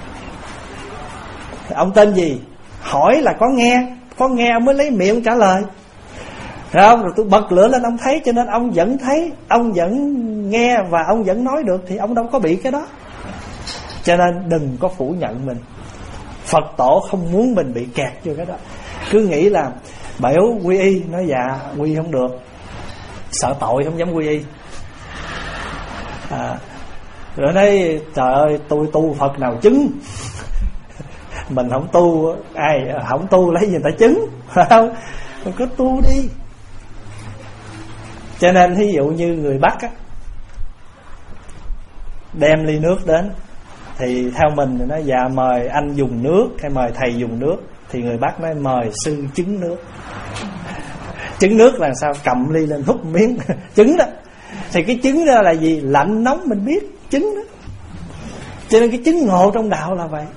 [SPEAKER 1] Ông tên gì? Hỏi là có nghe, có nghe ông mới lấy miệng trả lời. Rồi, không? Rồi tôi bật lửa lên ông thấy, cho nên ông vẫn thấy, ông vẫn nghe và ông vẫn nói được, thì ông đâu có bị cái đó. Cho nên đừng có phủ nhận mình. Phật tổ không muốn mình bị kẹt vô cái đó. Cứ nghĩ là biểu quy y, nói dạ quy không được, sợ tội không dám quy y. À, rồi nói trời ơi tôi tu Phật nào chứng. Mình không tu, ai không tu lấy gì người ta chứng, phải không? Mình cứ tu đi. Cho nên ví dụ như người Bắc á, đem ly nước đến, thì theo mình thì nói dạ mời anh dùng nước hay mời thầy dùng nước, thì người Bắc nói mời sư chứng nước. Chứng nước là sao? Cầm ly lên hút miếng chứng đó. Thì cái chứng đó là gì? Lạnh nóng mình biết, chứng đó. Cho nên cái chứng ngộ trong đạo là vậy.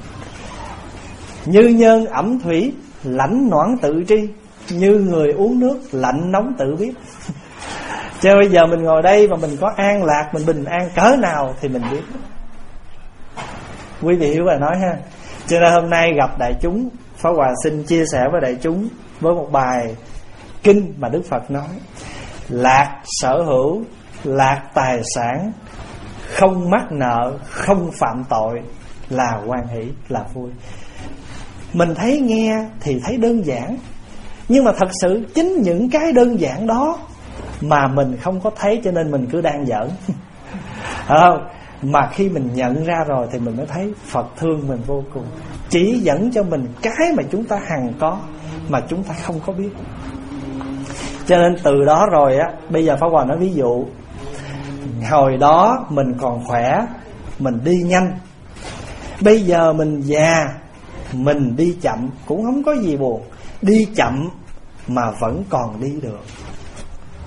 [SPEAKER 1] Như nhân ẩm thủy, lãnh noãn tự tri. Như người uống nước, lạnh nóng tự biết. Cho bây giờ mình ngồi đây mà mình có an lạc, mình bình an cỡ nào thì mình biết. Quý vị hiểu bài nói ha. Cho nên hôm nay gặp đại chúng, Pháp Hòa xin chia sẻ với đại chúng với một bài kinh mà Đức Phật nói: lạc sở hữu, lạc tài sản, không mắc nợ, không phạm tội là hoan hỷ, là vui. Mình thấy nghe thì thấy đơn giản, nhưng mà thật sự chính những cái đơn giản đó mà mình không có thấy, cho nên mình cứ đang giỡn. Không? Mà khi mình nhận ra rồi thì mình mới thấy Phật thương mình vô cùng, chỉ dẫn cho mình cái mà chúng ta hằng có mà chúng ta không có biết. Cho nên từ đó rồi á, bây giờ Pháp Hòa nói ví dụ, hồi đó mình còn khỏe, mình đi nhanh. Bây giờ mình già, mình đi chậm cũng không có gì buồn. Đi chậm mà vẫn còn đi được.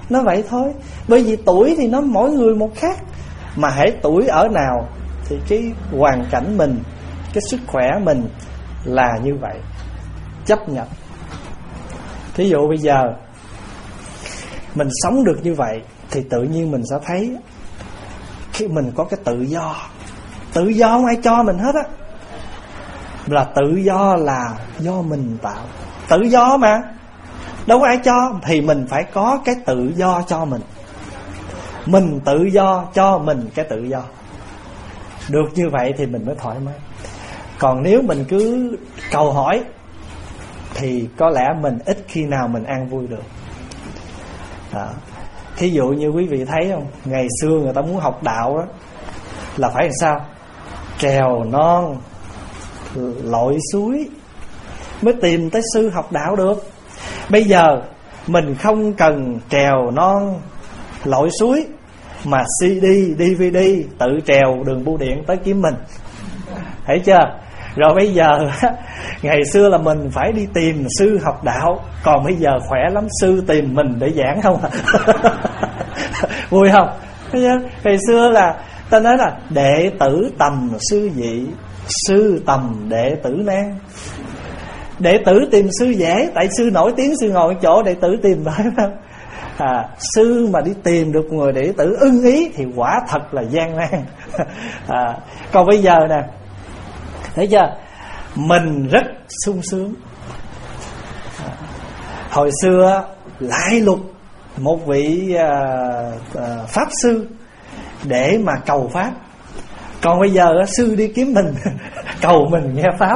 [SPEAKER 1] Nó vậy thôi. Bởi vì tuổi thì nó mỗi người một khác. Mà hễ tuổi ở nào thì cái hoàn cảnh mình, cái sức khỏe mình là như vậy. Chấp nhận. Thí dụ bây giờ mình sống được như vậy thì tự nhiên mình sẽ thấy khi mình có cái tự do. Tự do không ai cho mình hết á. Là tự do là do mình tạo. Tự do mà, đâu có ai cho. Thì mình phải có cái tự do cho mình. Mình tự do cho mình cái tự do. Được như vậy thì mình mới thoải mái. Còn nếu mình cứ cầu hỏi thì có lẽ mình ít khi nào mình an vui được. Đó. Thí dụ như quý vị thấy không, ngày xưa người ta muốn học đạo đó là phải làm sao? Trèo non lội suối mới tìm tới sư học đạo được. Bây giờ mình không cần trèo non lội suối, mà xê đê, đê vê đê tự trèo đường bưu điện tới kiếm mình. Thấy chưa? Rồi bây giờ ngày xưa là mình phải đi tìm sư học đạo, còn bây giờ khỏe lắm, sư tìm mình để giảng không à. Vui không? Ngày xưa là ta nói là đệ tử tầm sư dị, sư tầm đệ tử nan. Đệ tử tìm sư dễ, tại sư nổi tiếng, sư ngồi chỗ đệ tử tìm phải không? À, sư mà đi tìm được người đệ tử ưng ý thì quả thật là gian nan. À, còn bây giờ nè, thấy chưa? Mình rất sung sướng. À, hồi xưa lại lục một vị à, à, pháp sư để mà cầu pháp. Còn bây giờ sư đi kiếm mình cầu mình nghe pháp.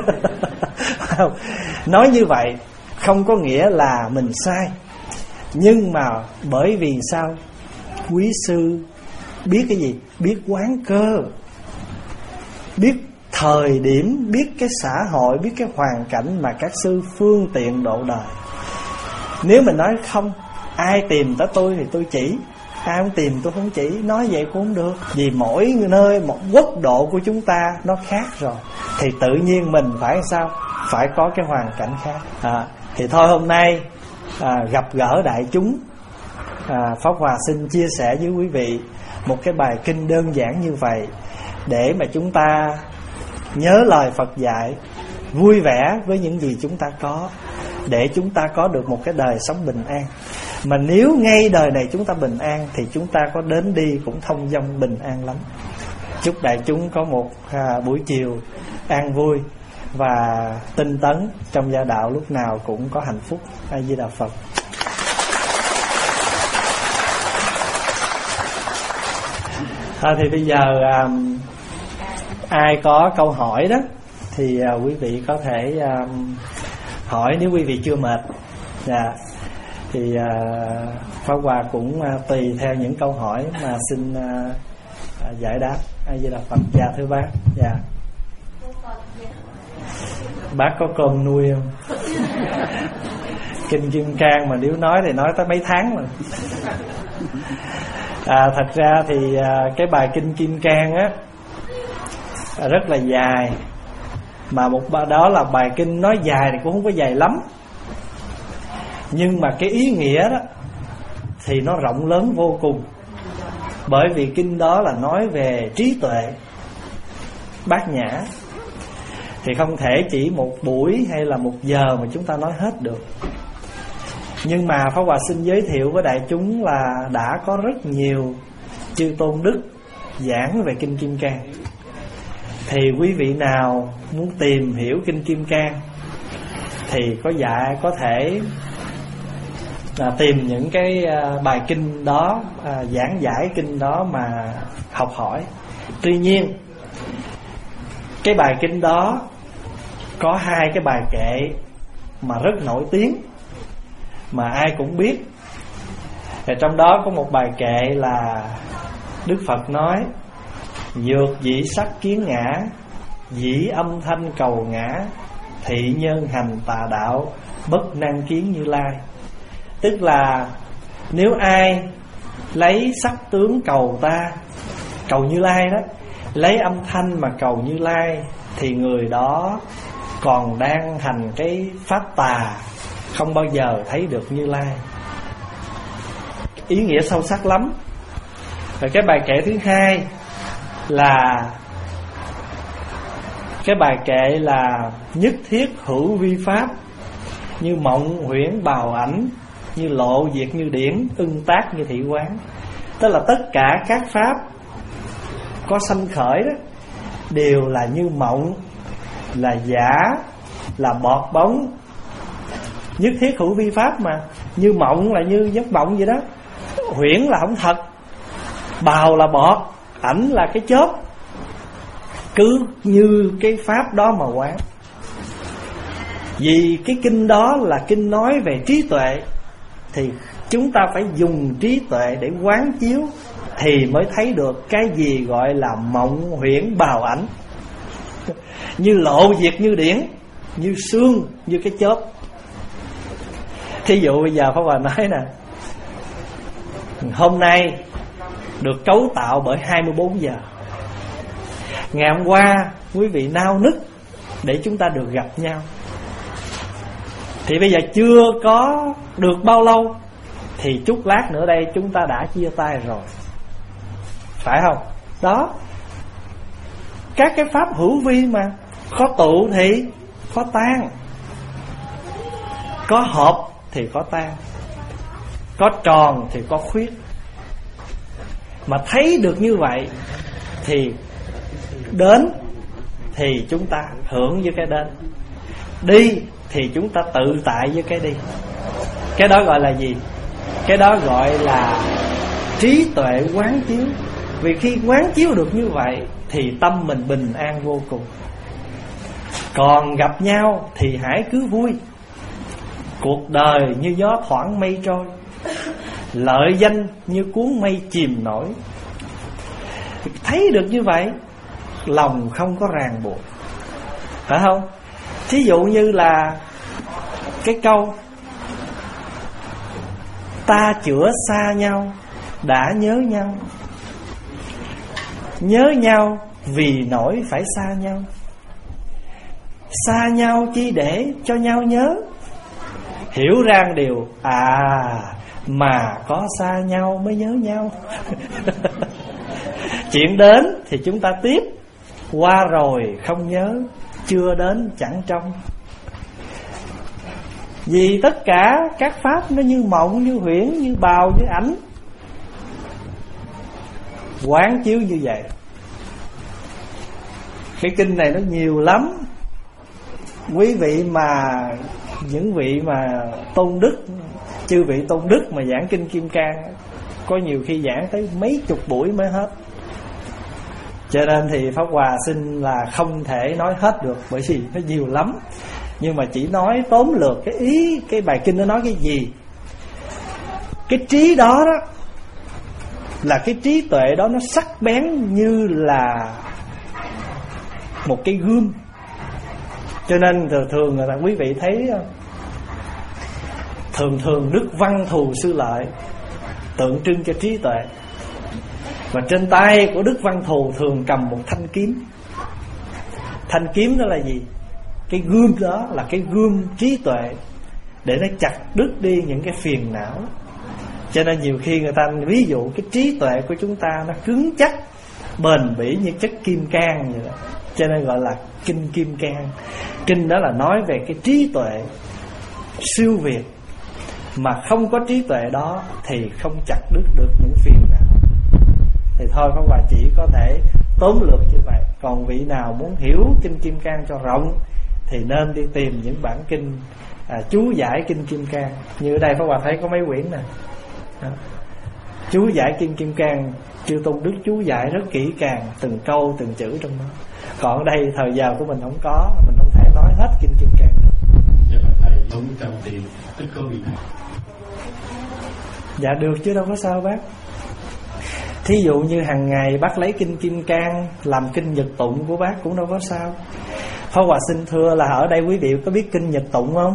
[SPEAKER 1] Nói như vậy không có nghĩa là mình sai, nhưng mà bởi vì sao? Quý sư biết cái gì? Biết quán cơ, biết thời điểm, biết cái xã hội, biết cái hoàn cảnh mà các sư phương tiện độ đời. Nếu mình nói không, ai tìm tới tôi thì tôi chỉ, ai không tìm tôi không chỉ, nói vậy cũng không được. Vì mỗi nơi, một quốc độ của chúng ta nó khác rồi, thì tự nhiên mình phải sao? Phải có cái hoàn cảnh khác. À, thì thôi hôm nay à, gặp gỡ đại chúng, à, Pháp Hòa xin chia sẻ với quý vị một cái bài kinh đơn giản như vậy, để mà chúng ta nhớ lời Phật dạy, vui vẻ với những gì chúng ta có, để chúng ta có được một cái đời sống bình an. Mà nếu ngay đời này chúng ta bình an thì chúng ta có đến đi cũng thông dong bình an lắm. Chúc đại chúng có một à, buổi chiều an vui và tinh tấn trong gia đạo, lúc nào cũng có hạnh phúc. A Di Đà Phật. À, thì bây giờ à, ai có câu hỏi đó thì à, quý vị có thể à, hỏi nếu quý vị chưa mệt. Dạ. Thì à, Pháp Hòa cũng à, tùy theo những câu hỏi mà xin à, à, giải đáp. A Di Đà Phật. Dạ thưa bác. Dạ. Bác có cơm nuôi không? Kinh Kim Cang mà nếu nói thì nói tới mấy tháng rồi. À, thật ra thì à, cái bài Kinh Kim Cang á à, rất là dài. Mà một bài đó là bài kinh nói dài thì cũng không có dài lắm, nhưng mà cái ý nghĩa đó thì nó rộng lớn vô cùng. Bởi vì kinh đó là nói về trí tuệ bát nhã, thì không thể chỉ một buổi hay là một giờ mà chúng ta nói hết được. Nhưng mà Pháp Hòa xin giới thiệu với đại chúng là đã có rất nhiều chư tôn đức giảng về Kinh Kim Cang. Thì quý vị nào muốn tìm hiểu Kinh Kim Cang thì có dạy có thể à, tìm những cái à, bài kinh đó, à, giảng giải kinh đó mà học hỏi. Tuy nhiên cái bài kinh đó có hai cái bài kệ mà rất nổi tiếng, mà ai cũng biết. Thì trong đó có một bài kệ là Đức Phật nói: dược dĩ sắc kiến ngã, dĩ âm thanh cầu ngã, thị nhân hành tà đạo, bất năng kiến Như Lai. Tức là nếu ai lấy sắc tướng cầu ta, cầu Như Lai đó, lấy âm thanh mà cầu Như Lai, thì người đó còn đang hành cái pháp tà, không bao giờ thấy được Như Lai. ý nghĩa sâu sắc lắm. Và cái bài kệ thứ hai là cái bài kệ là nhất thiết hữu vi pháp, như mộng huyễn bào ảnh, như lộ diệt như điển, ưng tác như thị quán. Tức là tất cả các pháp có sanh khởi đó đều là như mộng, là giả, là bọt bóng. Nhất thiết hữu vi pháp mà. Như mộng là như giấc mộng vậy đó, huyễn là không thật, bào là bọt, ảnh là cái chớp. Cứ như cái pháp đó mà quán. Vì cái kinh đó là kinh nói về trí tuệ, thì chúng ta phải dùng trí tuệ để quán chiếu, thì mới thấy được cái gì gọi là mộng huyễn bào ảnh. Như lộ diệt như điển, như sương, như cái chớp. Thí dụ bây giờ Pháp Hòa nói nè, hôm nay được cấu tạo bởi hai mươi bốn giờ. Ngày hôm qua quý vị nao nức để chúng ta được gặp nhau, thì bây giờ chưa có được bao lâu thì chút lát nữa đây chúng ta đã chia tay rồi, phải không? Đó, các cái pháp hữu vi mà, có tụ thì có tan, có hợp thì có tan, có tròn thì có khuyết. Mà thấy được như vậy thì đến thì chúng ta hưởng với cái đến, đi thì chúng ta tự tại với cái đi. Cái đó gọi là gì? Cái đó gọi là trí tuệ quán chiếu. Vì khi quán chiếu được như vậy thì tâm mình bình an vô cùng. Còn gặp nhau thì hãy cứ vui. Cuộc đời như gió thoảng mây trôi, lợi danh như cuốn mây chìm nổi. Thấy được như vậy, lòng không có ràng buộc, phải không? Thí dụ như là cái câu ta chữa xa nhau đã nhớ nhau, nhớ nhau vì nỗi phải xa nhau. Xa nhau chi để cho nhau nhớ, hiểu rằng điều à mà có xa nhau mới nhớ nhau. Chuyện đến thì chúng ta tiếp, qua rồi không nhớ, chưa đến chẳng trông. Vì tất cả các pháp nó như mộng, như huyễn, như bào, như ảnh. Quán chiếu như vậy. Cái kinh này nó nhiều lắm. Quý vị mà, những vị mà tôn đức, chư vị tôn đức mà giảng kinh Kim Cang, có nhiều khi giảng tới mấy chục buổi mới hết. Cho nên thì Pháp Hòa xin là không thể nói hết được, bởi vì nó nhiều lắm. Nhưng mà chỉ nói tóm lược cái ý, cái bài kinh nó nói cái gì. Cái trí đó đó là cái trí tuệ đó, nó sắc bén như là một cái gươm. Cho nên thường thường là quý vị thấy, thường thường Đức Văn Thù Sư Lợi tượng trưng cho trí tuệ. Và trên tay của Đức Văn Thù thường cầm một thanh kiếm. Thanh kiếm đó là gì? Cái gươm đó là cái gươm trí tuệ, để nó chặt đứt đi những cái phiền não. Cho nên nhiều khi người ta ví dụ cái trí tuệ của chúng ta nó cứng chắc, bền bỉ như chất kim cang vậy đó. Cho nên gọi là kinh Kim Cang. Kinh đó là nói về cái trí tuệ siêu việt. Mà không có trí tuệ đó thì không chặt đứt được những phiền não. Thì thôi Pháp Hòa chỉ có thể tóm lược như vậy. Còn vị nào muốn hiểu kinh Kim Cang cho rộng thì nên đi tìm những bản kinh à, chú giải kinh Kim Cang. Như ở đây Pháp Hòa thấy có mấy quyển nè, chú giải kinh Kim Cang, chư tôn đức chú giải rất kỹ càng, từng câu từng chữ trong đó. Còn ở đây thời giờ của mình không có, mình không thể nói hết kinh Kim Cang được.
[SPEAKER 2] Dạ thầy không trăm tiền tích có bị nào?
[SPEAKER 1] Dạ được chứ đâu có sao bác. Thí dụ như hàng ngày bác lấy kinh Kim Cang làm kinh nhật tụng của bác cũng đâu có sao. Pháp Hòa xin thưa là ở đây quý vị có biết kinh nhật tụng không?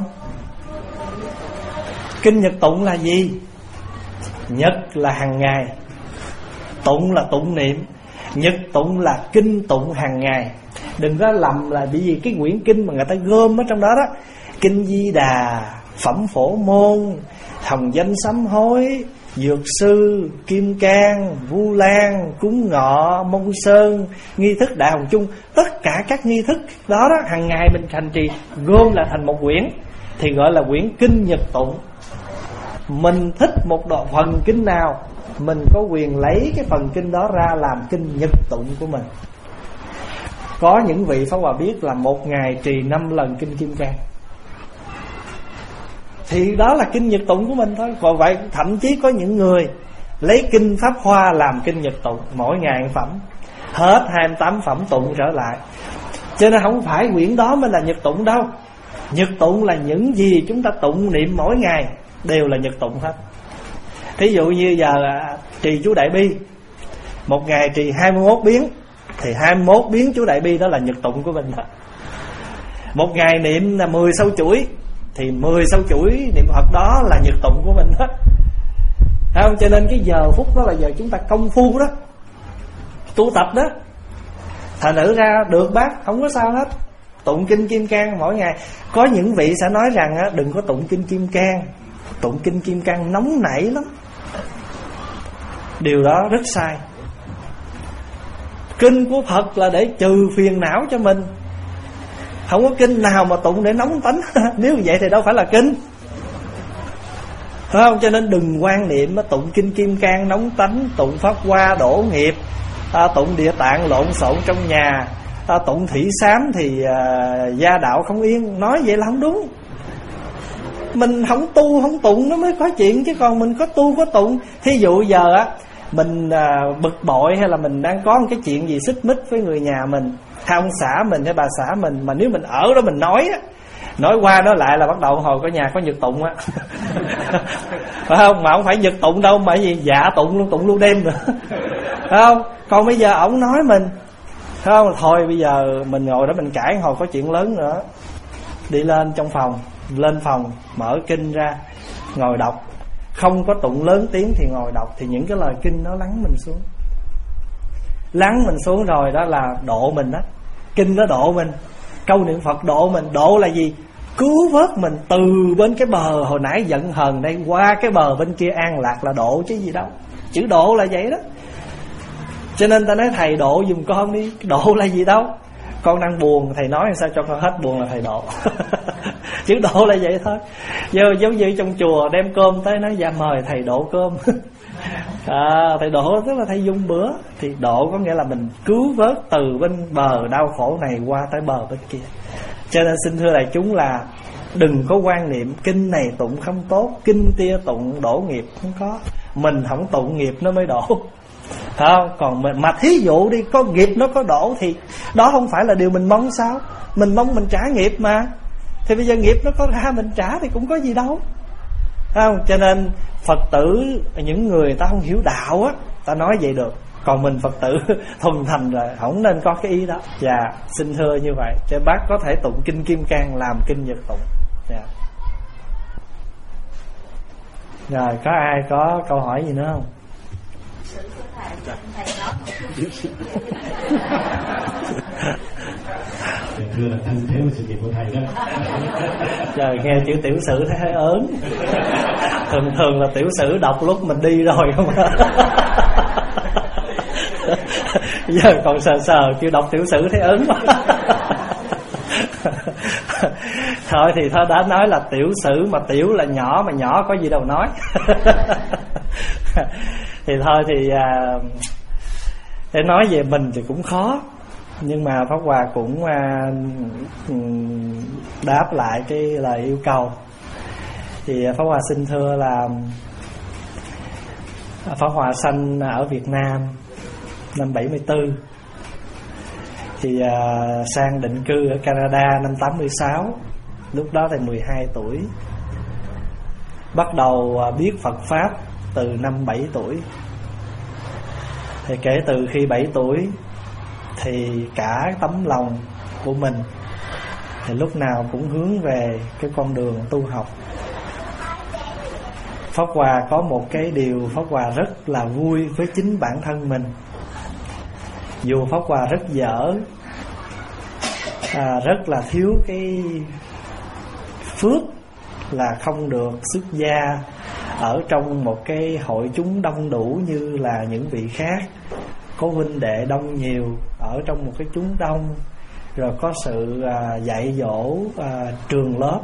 [SPEAKER 1] Kinh nhật tụng là gì? Nhật là hàng ngày, tụng là tụng niệm. Nhật tụng là kinh tụng hàng ngày. Đừng có lầm là bởi vì cái quyển kinh mà người ta gom ở trong đó đó, kinh Di Đà, Phẩm Phổ Môn, Hồng Danh Sám Hối, Dược sư, Kim Cang, Vu Lan, cúng ngọ, Mông Sơn, nghi thức Đại Hồng Chung. Tất cả các nghi thức đó, đó hàng ngày mình hành trì gom là thành một quyển, thì gọi là quyển kinh Nhật Tụng. Mình thích một đoạn phần kinh nào, mình có quyền lấy cái phần kinh đó ra làm kinh Nhật Tụng của mình. Có những vị Pháp Hòa biết là một ngày trì năm lần kinh Kim Cang, thì đó là kinh Nhật Tụng của mình thôi. Còn vậy thậm chí có những người lấy kinh Pháp Hoa làm kinh Nhật Tụng, mỗi ngày một phẩm, hết hai mươi tám phẩm tụng trở lại. Cho nên không phải quyển đó mới là Nhật Tụng đâu. Nhật Tụng là những gì chúng ta tụng niệm mỗi ngày đều là Nhật Tụng hết. Thí dụ như giờ trì chú Đại Bi, một ngày trì hai mươi mốt biến, thì hai mươi mốt biến chú Đại Bi đó là Nhật Tụng của mình. Một ngày niệm là mười sâu chuỗi, thì mười sâu chuỗi niệm Phật đó là Nhật Tụng của mình hết. Không? Cho nên cái giờ phút đó là giờ chúng ta công phu đó, tu tập đó. Thành thử ra được bác, không có sao hết. Tụng kinh Kim Cang mỗi ngày. Có những vị sẽ nói rằng á, đừng có tụng kinh Kim Cang, tụng kinh Kim Cang nóng nảy lắm. Điều đó rất sai. Kinh của Phật là để trừ phiền não cho mình, không có kinh nào mà tụng để nóng tánh. Nếu vậy thì đâu phải là kinh, phải không? Cho nên đừng quan niệm tụng kinh Kim Cang nóng tánh, tụng Pháp Hoa đổ nghiệp, à, tụng Địa Tạng lộn xộn trong nhà, à, tụng Thủy Sám thì à, gia đạo không yên. Nói vậy là không đúng. Mình không tu không tụng nó mới có chuyện, chứ còn mình có tu có tụng. Thí dụ giờ á, mình à, bực bội hay là mình đang có một cái chuyện gì xích mích với người nhà mình, hay ông xã mình hay bà xã mình, mà nếu mình ở đó mình nói á, nói qua nói lại là bắt đầu hồi có nhà có Nhật Tụng á. Phải không? Mà không phải Nhật Tụng đâu, mà gì dạ tụng luôn, tụng luôn đêm nữa. Phải không? Còn bây giờ ổng nói mình, phải không? Thôi bây giờ mình ngồi đó mình cãi hồi có chuyện lớn nữa, đi lên trong phòng, lên phòng mở kinh ra ngồi đọc. Không có tụng lớn tiếng thì ngồi đọc, thì những cái lời kinh nó lắng mình xuống. Lắng mình xuống rồi đó là độ mình đó. Kinh nó độ mình, câu niệm Phật độ mình. Độ là gì? Cứu vớt mình từ bên cái bờ hồi nãy giận hờn đây qua cái bờ bên kia an lạc là độ chứ gì đâu. Chữ độ là vậy đó. Cho nên ta nói thầy độ giùm con đi. Độ là gì đâu. Con đang buồn, thầy nói sao cho con hết buồn là thầy độ. Chữ độ là vậy thôi. Giờ giống như trong chùa đem cơm tới nói dạ mời thầy độ cơm. À, thầy độ tức là thầy dung bữa. Thì độ có nghĩa là mình cứu vớt từ bên bờ đau khổ này qua tới bờ bên kia. Cho nên xin thưa đại chúng là đừng có quan niệm kinh này tụng không tốt, kinh tia tụng đổ nghiệp. Không có. Mình không tụng nghiệp nó mới đổ. Không? Còn mình, mà thí dụ đi, có nghiệp nó có đổ thì đó không phải là điều mình mong sao? Mình mong mình trả nghiệp mà. Thì bây giờ nghiệp nó có ra mình trả thì cũng có gì đâu. Không? Cho nên Phật tử, những người ta không hiểu đạo á, ta nói vậy được. Còn mình Phật tử thuần thành rồi, không nên có cái ý đó. Dạ, xin thưa như vậy. Cho bác có thể tụng kinh Kim Cang làm kinh Nhật Tụng. Dạ. Rồi, có ai có câu hỏi gì nữa không?
[SPEAKER 2] Thưa là thân thế sự nghiệp của thầy đó.
[SPEAKER 1] Trời, nghe chữ tiểu sử thấy hơi ớn. Thường thường là tiểu sử đọc lúc mình đi rồi không. Giờ còn sờ sờ kêu đọc tiểu sử thấy ớn quá. Thôi thì thôi đã nói là tiểu sử, mà tiểu là nhỏ, mà nhỏ có gì đâu nói. Thì thôi thì à, để nói về mình thì cũng khó. Nhưng mà Pháp Hòa cũng à, đáp lại cái lời yêu cầu. Thì Pháp Hòa xin thưa là Pháp Hòa sanh ở Việt Nam năm bảy mươi tư, thì à, sang định cư ở Canada năm tám mươi sáu. Lúc đó thì mười hai tuổi. Bắt đầu à, biết Phật Pháp từ năm bảy tuổi. Thì kể từ khi bảy tuổi thì cả tấm lòng của mình thì lúc nào cũng hướng về cái con đường tu học. Pháp Hòa có một cái điều Pháp Hòa rất là vui với chính bản thân mình. Dù Pháp Hòa rất dở, à, rất là thiếu cái phước là không được xuất gia ở trong một cái hội chúng đông đủ như là những vị khác, có huynh đệ đông nhiều ở trong một cái chúng đông, rồi có sự à, dạy dỗ à, trường lớp.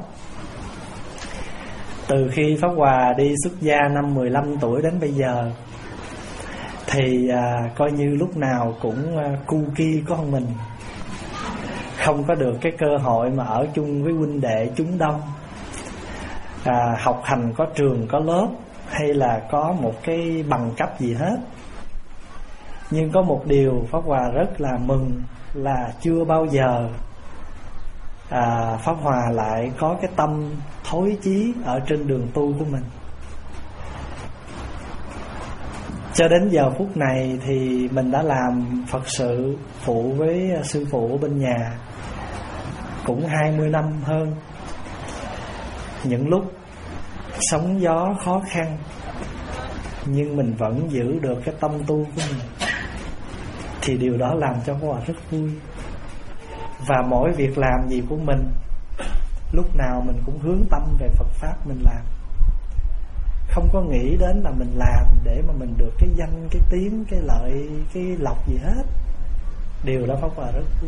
[SPEAKER 1] Từ khi Pháp Hòa đi xuất gia năm mười lăm tuổi đến bây giờ thì à, coi như lúc nào cũng à, cu ki con mình, không có được cái cơ hội mà ở chung với huynh đệ chúng đông, à, học hành có trường có lớp, hay là có một cái bằng cấp gì hết. Nhưng có một điều Pháp Hòa rất là mừng là chưa bao giờ à, Pháp Hòa lại có cái tâm thối chí ở trên đường tu của mình. Cho đến giờ phút này thì mình đã làm Phật sự phụ với sư phụ ở bên nhà cũng hai mươi năm hơn. Những lúc sóng gió khó khăn, nhưng mình vẫn giữ được cái tâm tu của mình, thì điều đó làm cho Pháp Hòa rất vui. Và mỗi việc làm gì của mình, lúc nào mình cũng hướng tâm về Phật Pháp mình làm, không có nghĩ đến là mình làm để mà mình được cái danh, cái tiếng, cái lợi, cái lộc gì hết. Điều đó Pháp Hòa rất vui.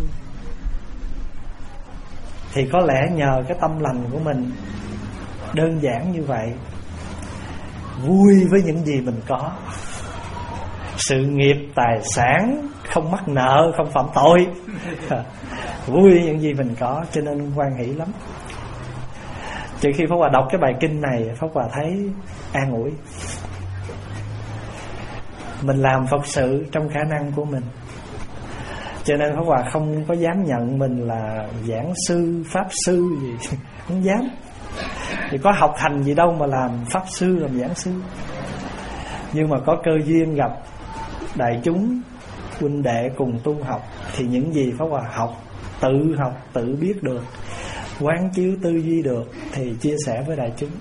[SPEAKER 1] Thì có lẽ nhờ cái tâm lành của mình đơn giản như vậy, vui với những gì mình có, sự nghiệp, tài sản, không mắc nợ, không phạm tội, vui với những gì mình có, cho nên hoan hỷ lắm. Chỉ khi Pháp Hòa đọc cái bài kinh này, Pháp Hòa thấy an ủi. Mình làm Phật sự trong khả năng của mình, cho nên Pháp Hòa không có dám nhận mình là giảng sư, pháp sư gì, không dám. Thì có học hành gì đâu mà làm pháp sư, làm giảng sư. Nhưng mà có cơ duyên gặp đại chúng huynh đệ cùng tu học, thì những gì Pháp Hòa học, tự học, tự biết được, quán chiếu tư duy được, thì chia sẻ với đại chúng.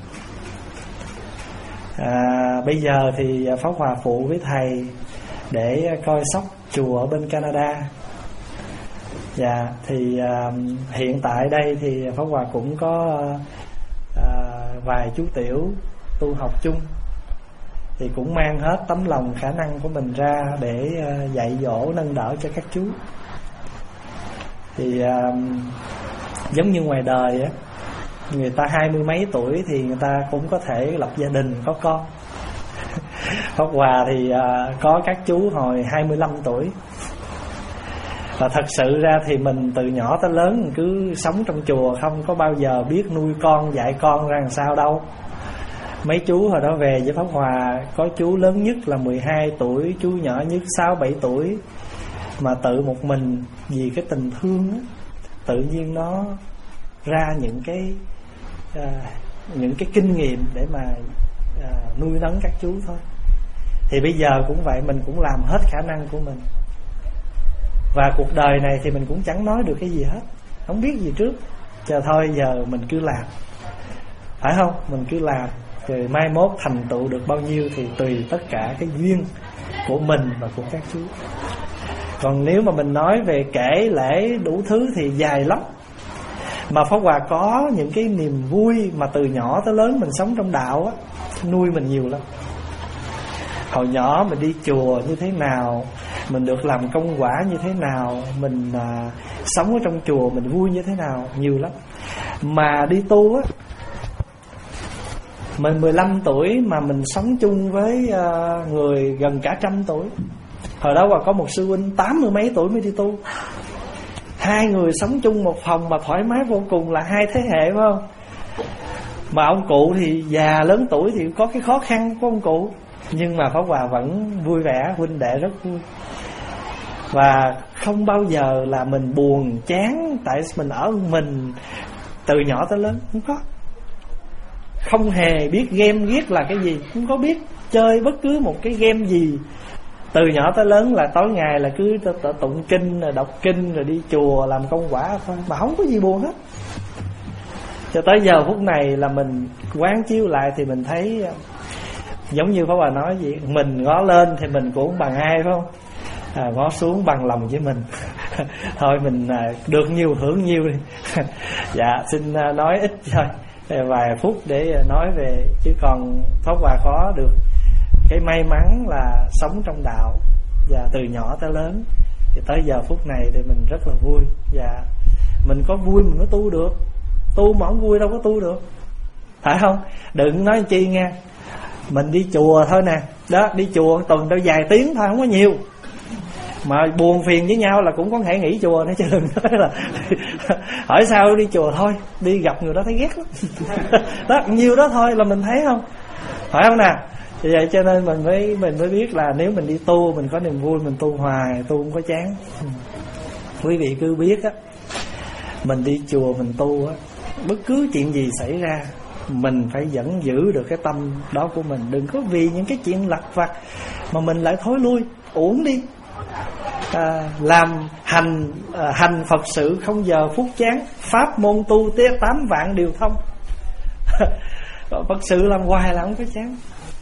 [SPEAKER 1] à, Bây giờ thì Pháp Hòa phụ với thầy để coi sóc chùa ở bên Canada. Dạ, thì à, hiện tại đây thì Pháp Hòa cũng có à, vài chú tiểu tu học chung, thì cũng mang hết tấm lòng khả năng của mình ra để à, dạy dỗ nâng đỡ cho các chú. Thì à, giống như ngoài đời á, người ta hai mươi mấy tuổi thì người ta cũng có thể lập gia đình, có con. Pháp Hòa thì à, có các chú hồi hai mươi lăm tuổi. Và thật sự ra thì mình từ nhỏ tới lớn mình cứ sống trong chùa, không có bao giờ biết nuôi con, dạy con ra làm sao đâu. Mấy chú hồi đó về với Pháp Hòa, có chú lớn nhất là mười hai tuổi, chú nhỏ nhất sáu bảy tuổi, mà tự một mình vì cái tình thương á, tự nhiên nó ra những cái à, những cái kinh nghiệm để mà à, nuôi nấng các chú thôi. Thì bây giờ cũng vậy, mình cũng làm hết khả năng của mình. Và cuộc đời này thì mình cũng chẳng nói được cái gì hết, không biết gì trước. Chờ thôi, giờ mình cứ làm, phải không? Mình cứ làm, rồi mai mốt thành tựu được bao nhiêu thì tùy tất cả cái duyên của mình và của các chú. Còn nếu mà mình nói về kể lễ đủ thứ thì dài lắm. Mà Pháp Hòa có những cái niềm vui mà từ nhỏ tới lớn mình sống trong đạo á, nuôi mình nhiều lắm. Hồi nhỏ mình đi chùa như thế nào, mình được làm công quả như thế nào, mình à, sống ở trong chùa mình vui như thế nào, nhiều lắm. Mà đi tu á, mình mười lăm tuổi mà mình sống chung với à, người gần cả trăm tuổi. Hồi đó có một sư huynh tám mươi mấy tuổi mới đi tu. Hai người sống chung một phòng mà thoải mái vô cùng, là hai thế hệ, phải không? Mà ông cụ thì già lớn tuổi thì có cái khó khăn của ông cụ, nhưng mà Pháp Hòa vẫn vui vẻ, huynh đệ rất vui. Và không bao giờ là mình buồn chán tại mình ở mình từ nhỏ tới lớn, không có. Không hề biết game ghiết là cái gì, không có biết chơi bất cứ một cái game gì. Từ nhỏ tới lớn là tối ngày là cứ tụng kinh, rồi đọc kinh, rồi đi chùa làm công quả thôi, mà không có gì buồn hết. Cho tới giờ phút này là mình quán chiếu lại thì mình thấy giống như Pháp Hòa nói vậy, mình ngó lên thì mình cũng bằng ai, phải không? À, ngó xuống bằng lòng với mình. Thôi mình à, được nhiều hưởng nhiều đi. Dạ, xin à, nói ít thôi. vài phút để nói về, chứ còn Pháp Hòa có được cái may mắn là sống trong đạo và từ nhỏ tới lớn, thì tới giờ phút này thì mình rất là vui. Và mình có vui mình mới tu được, tu mà không vui đâu có tu được, phải không? Đừng nói chi nghe, mình đi chùa thôi nè, đó, đi chùa tuần đâu vài tiếng thôi, không có nhiều, mà buồn phiền với nhau là cũng có thể nghỉ chùa nữa, chứ đừng nói là hỏi sao đi chùa thôi, đi gặp người đó thấy ghét lắm. Đó, nhiêu đó thôi là mình thấy không, phải không nè? Vì vậy cho nên mình mới mình mới biết là nếu mình đi tu, mình có niềm vui, mình tu hoài, tu không có chán. Quý vị cứ biết á, mình đi chùa mình tu á, bất cứ chuyện gì xảy ra mình phải vẫn giữ được cái tâm đó của mình. Đừng có vì những cái chuyện lặt vặt mà mình lại thối lui, uổng đi. À, làm hành à, hành Phật sự không giờ phút chán, pháp môn tu tế tám vạn điều thông. Phật sự làm hoài là không có chán.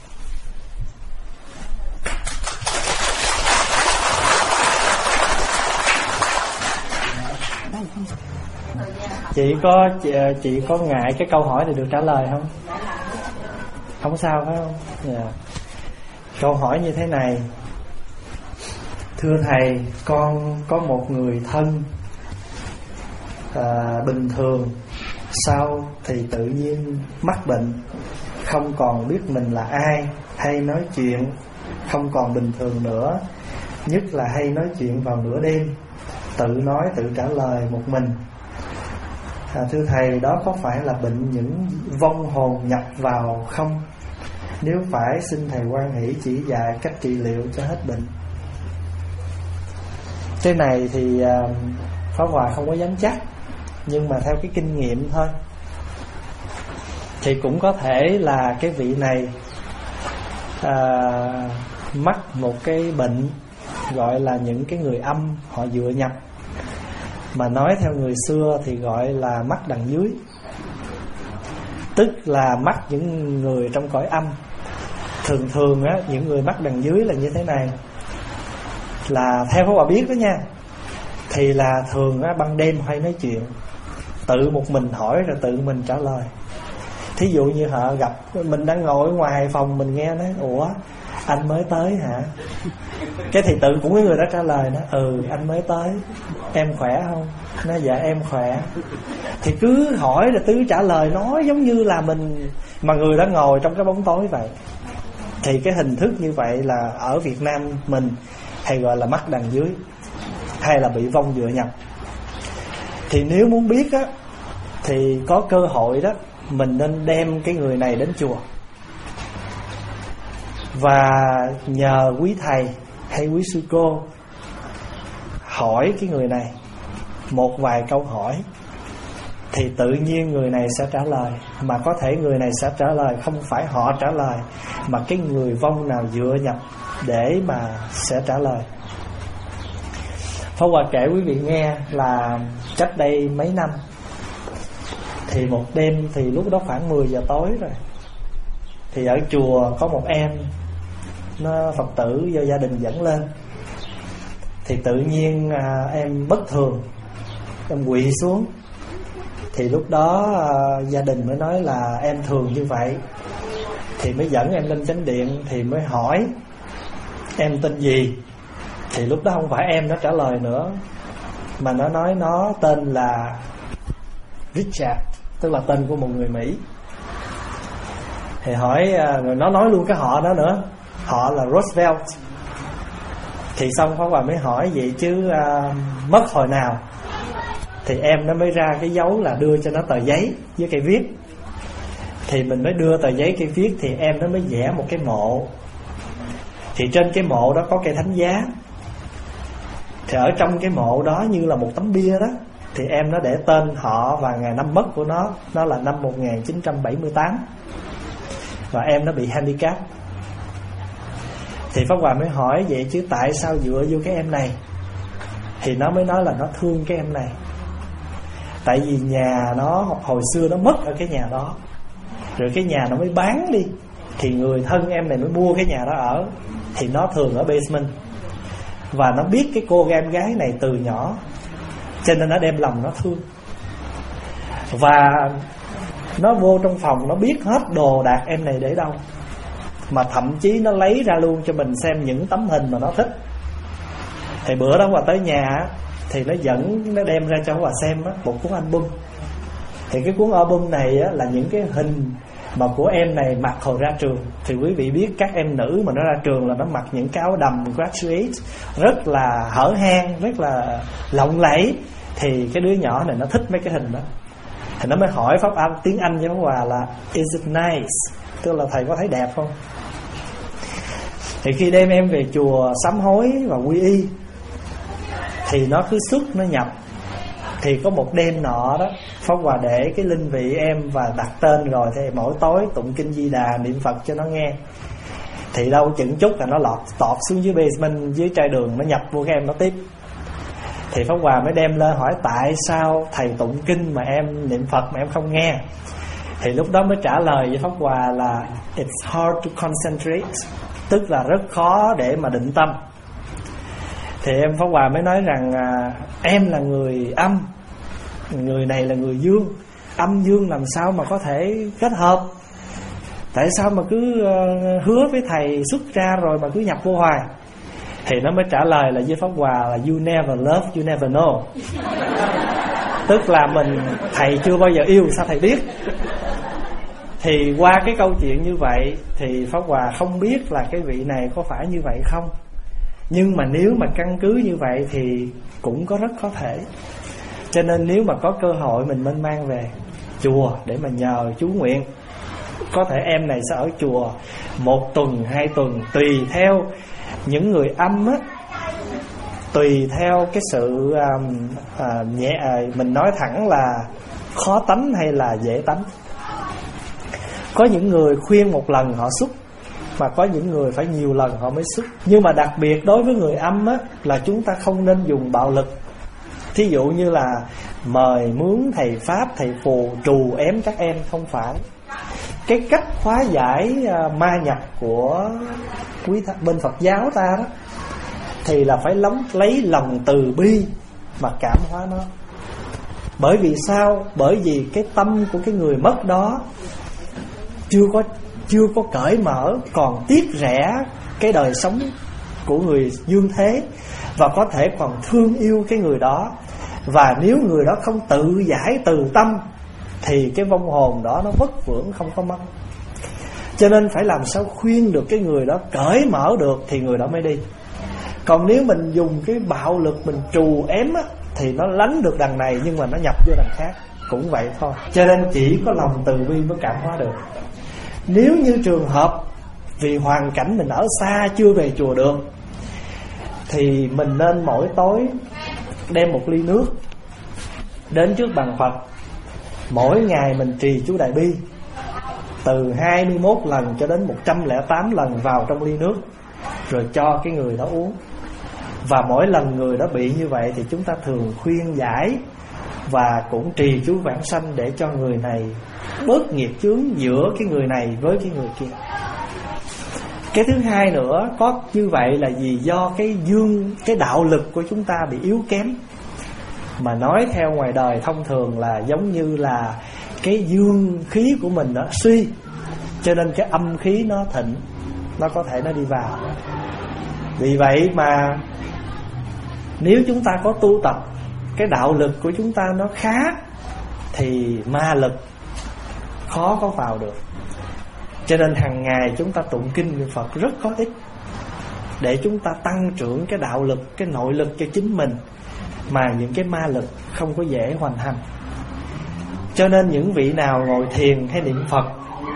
[SPEAKER 1] Chị có chị, chị có ngại cái câu hỏi này được trả lời không? Không sao phải không? Yeah. Câu hỏi như thế này: thưa thầy, con có một người thân à, bình thường, sau thì tự nhiên mắc bệnh, không còn biết mình là ai, hay nói chuyện không còn bình thường nữa, nhất là hay nói chuyện vào nửa đêm, tự nói tự trả lời một mình. À, thưa thầy, đó có phải là bệnh những vong hồn nhập vào không? Nếu phải, xin thầy hoan hỷ chỉ dạy cách trị liệu cho hết bệnh. Cái này thì uh, Pháp Hòa không có dám chắc, nhưng mà theo cái kinh nghiệm thôi, thì cũng có thể là cái vị này uh, mắc một cái bệnh gọi là những cái người âm họ dựa nhập, mà nói theo người xưa thì gọi là mắc đằng dưới, tức là mắc những người trong cõi âm. Thường thường á, những người mắc đằng dưới là như thế này, là theo Pháp Hòa biết đó nha, thì là thường á, ban đêm hay nói chuyện, tự một mình hỏi rồi tự mình trả lời. Thí dụ như họ gặp mình đang ngồi ở ngoài phòng, mình nghe nói ủa anh mới tới hả? Cái thì tự cũng có người đó trả lời nó, ừ anh mới tới, em khỏe không? Nó dạ em khỏe. Thì cứ hỏi rồi cứ trả lời, nói giống như là mình, mà người đó ngồi trong cái bóng tối vậy. Thì cái hình thức như vậy là ở Việt Nam mình hay gọi là mắc đằng dưới, hay là bị vong dựa nhập. Thì nếu muốn biết á, thì có cơ hội đó, mình nên đem cái người này đến chùa và nhờ quý thầy hay quý sư cô hỏi cái người này một vài câu hỏi, thì tự nhiên người này sẽ trả lời. Mà có thể người này sẽ trả lời không phải họ trả lời, mà cái người vong nào dựa nhập để mà sẽ trả lời. Pháp Hòa kể quý vị nghe là cách đây mấy năm, thì một đêm, thì lúc đó khoảng mười giờ tối rồi, thì ở chùa có một em nó Phật tử do gia đình dẫn lên. Thì tự nhiên à, em bất thường, em quỵ xuống. Thì lúc đó à, gia đình mới nói là em thường như vậy, thì mới dẫn em lên chánh điện. Thì mới hỏi em tên gì. Thì lúc đó không phải em nó trả lời nữa, mà nó nói nó tên là Richard, tức là tên của một người Mỹ. Thì hỏi, rồi nó nói luôn cái họ đó nữa, họ là Roosevelt. Thì xong Pháp Hòa mới hỏi vậy chứ uh, mất hồi nào. Thì em nó mới ra cái dấu là đưa cho nó tờ giấy với cây viết. Thì mình mới đưa tờ giấy cây viết, thì em nó mới vẽ một cái mộ. Thì trên cái mộ đó có cây thánh giá. Thì ở trong cái mộ đó như là một tấm bia đó, thì em nó để tên họ và ngày năm mất của nó. Nó là năm một nghìn chín trăm bảy mươi tám. Và em nó bị handicap. Thì Pháp Hòa mới hỏi vậy chứ tại sao dựa vô cái em này. Thì nó mới nói là nó thương cái em này. Tại vì nhà nó hồi xưa nó mất ở cái nhà đó, rồi cái nhà nó mới bán đi, thì người thân em này mới mua cái nhà đó ở. Thì nó thường ở basement. Và nó biết cái cô em gái này từ nhỏ, cho nên nó đem lòng nó thương. Và Nó vô trong phòng nó biết hết đồ đạc em này để đâu, mà thậm chí nó lấy ra luôn cho mình xem những tấm hình mà nó thích. Thì bữa đó Hòa tới nhà thì nó dẫn, nó đem ra cho Hòa xem á, một cuốn album. Thì cái cuốn album này á, là những cái hình mà của em này mặc hồi ra trường. Thì quý vị biết các em nữ mà nó ra trường là nó mặc những cái áo đầm graduate rất là hở hang, rất là lộng lẫy. Thì cái đứa nhỏ này nó thích mấy cái hình đó. Thì nó mới hỏi Pháp Anh, tiếng Anh với Hòa là is it nice, tức là thầy có thấy đẹp không. Thì khi đem em về chùa sám hối và quy y thì nó cứ xuất nó nhập. Thì có một đêm nọ đó, Pháp Hòa để cái linh vị em và đặt tên rồi, thì mỗi tối tụng kinh Di Đà niệm Phật cho nó nghe. Thì đâu chừng chút là nó lọt tọt xuống dưới basement, dưới trai đường, nó nhập vô cái em nó tiếp. Thì Pháp Hòa mới đem lên hỏi tại sao thầy tụng kinh mà em niệm Phật mà em không nghe. Thì lúc đó mới trả lời với Pháp Hòa là it's hard to concentrate, tức là rất khó để mà định tâm. Thì em Pháp Hòa mới nói rằng à, em là người âm, người này là người dương, âm dương làm sao mà có thể kết hợp, tại sao mà cứ uh, hứa với thầy xuất ra rồi mà cứ nhập vô hoài. Thì nó mới trả lời là với Pháp Hòa là you never love, you never know. Tức là mình, thầy chưa bao giờ yêu sao thầy biết. Thì qua cái câu chuyện như vậy thì Pháp Hòa không biết là cái vị này có phải như vậy không. Nhưng mà nếu mà căn cứ như vậy thì cũng có rất có thể. Cho nên nếu mà có cơ hội mình nên mang về chùa để mà nhờ chú nguyện. Có thể em này sẽ ở chùa một tuần, hai tuần, tùy theo những người âm á, tùy theo cái sự um, à, nhẹ à, mình nói thẳng là khó tánh hay là dễ tánh. Có những người khuyên một lần họ xuất, mà có những người phải nhiều lần họ mới xuất. Nhưng mà đặc biệt đối với người âm á, là chúng ta không nên dùng bạo lực. Thí dụ như là mời mướn thầy pháp, thầy phù trù ém các em, không phải. Cái cách hóa giải uh, ma nhập của quý th- bên Phật giáo ta đó thì là phải lắm lấy lòng từ bi mà cảm hóa nó. Bởi vì sao? Bởi vì cái tâm của cái người mất đó chưa có chưa có cởi mở, còn tiếc rẻ cái đời sống của người dương thế, và có thể còn thương yêu cái người đó. Và nếu người đó không tự giải từ tâm thì cái vong hồn đó nó vất vưởng không có mất. Cho nên phải làm sao khuyên được cái người đó cởi mở được thì người đó mới đi. Còn nếu mình dùng cái bạo lực, mình trù ém á, thì nó lánh được đằng này nhưng mà nó nhập vô đằng khác, cũng vậy thôi. Cho nên chỉ có lòng từ bi mới cảm hóa được. Nếu như trường hợp vì hoàn cảnh mình ở xa chưa về chùa được thì mình nên mỗi tối đem một ly nước đến trước bàn Phật. Mỗi ngày mình trì chú Đại Bi từ hai mươi mốt lần cho đến một trăm lẻ tám lần vào trong ly nước, rồi cho cái người đó uống. Và mỗi lần người đó bị như vậy thì chúng ta thường khuyên giải và cũng trì chú vãng sanh để cho người này bớt nghiệp chướng giữa cái người này với cái người kia. Cái thứ hai nữa, có như vậy là vì do cái dương, cái đạo lực của chúng ta bị yếu kém. Mà nói theo ngoài đời thông thường là giống như là cái dương khí của mình nó suy, cho nên cái âm khí nó thịnh, nó có thể nó đi vào. Vì vậy mà nếu chúng ta có tu tập, cái đạo lực của chúng ta nó khá thì ma lực khó có vào được. Cho nên hàng ngày chúng ta tụng kinh niệm Phật rất có ích, để chúng ta tăng trưởng cái đạo lực, cái nội lực cho chính mình, mà những cái ma lực không có dễ hoành hành. Cho nên những vị nào ngồi thiền hay niệm Phật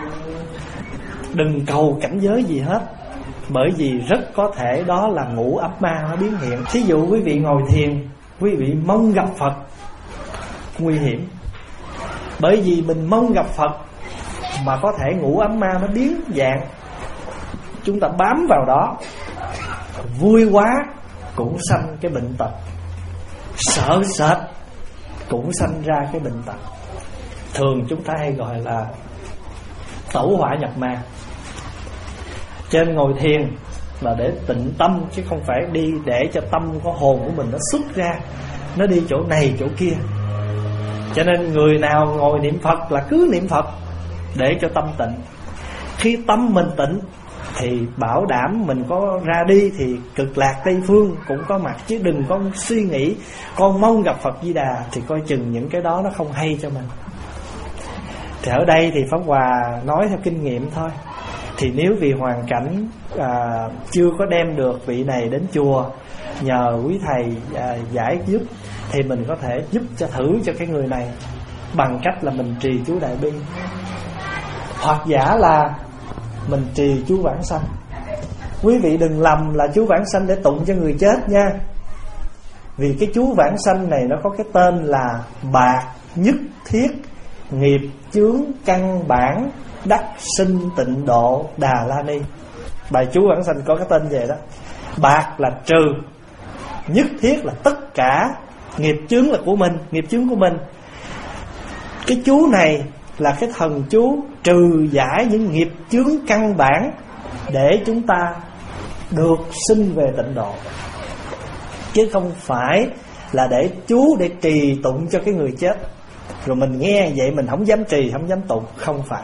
[SPEAKER 1] đừng cầu cảnh giới gì hết, bởi vì rất có thể đó là ngũ ấm ma nó biến hiện. Thí dụ quý vị ngồi thiền, quý vị mong gặp Phật, nguy hiểm. Bởi vì mình mong gặp Phật mà có thể ngũ ấm ma nó biến dạng, chúng ta bám vào đó, vui quá cũng sanh cái bệnh tật, sợ sệt cũng sanh ra cái bệnh tật. Thường chúng ta hay gọi là tẩu hỏa nhập ma. Trên ngồi thiền là để tịnh tâm, chứ không phải đi để cho tâm của hồn của mình nó xuất ra, nó đi chỗ này chỗ kia. Cho nên người nào ngồi niệm Phật là cứ niệm Phật để cho tâm tịnh. Khi tâm mình tịnh thì bảo đảm mình có ra đi thì cực lạc Tây Phương cũng có mặt, chứ đừng có suy nghĩ con mong gặp Phật Di Đà, thì coi chừng những cái đó nó không hay cho mình. Thì ở đây thì Pháp Hòa nói theo kinh nghiệm thôi. Thì nếu vì hoàn cảnh à, chưa có đem được vị này đến chùa, nhờ quý thầy à, giải giúp, thì mình có thể giúp cho thử cho cái người này bằng cách là mình trì chú Đại Bi, hoặc giả là mình trì chú Vãng Sanh. Quý vị đừng lầm là chú Vãng Sanh để tụng cho người chết nha. Vì cái chú Vãng Sanh này nó có cái tên là bạc nhất thiết nghiệp chướng căn bản đắc sinh tịnh độ Đà La Ni. Bài chú Vãng Sanh có cái tên vậy đó. Bạc là trừ, nhất thiết là tất cả nghiệp chướng là của mình, nghiệp chướng của mình. Cái chú này là cái thần chú trừ giải những nghiệp chướng căn bản để chúng ta được sinh về tịnh độ, chứ không phải là để chú để trì tụng cho cái người chết rồi mình nghe vậy mình không dám trì, không dám tụng. Không phải.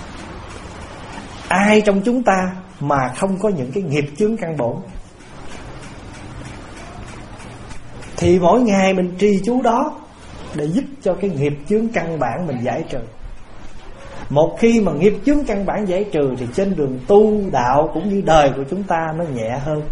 [SPEAKER 1] Ai trong chúng ta mà không có những cái nghiệp chướng căn bổn thì mỗi ngày mình trì chú đó để giúp cho cái nghiệp chướng căn bản mình giải trừ. Một khi mà nghiệp chướng căn bản giải trừ thì trên đường tu đạo cũng như đời của chúng ta nó nhẹ hơn.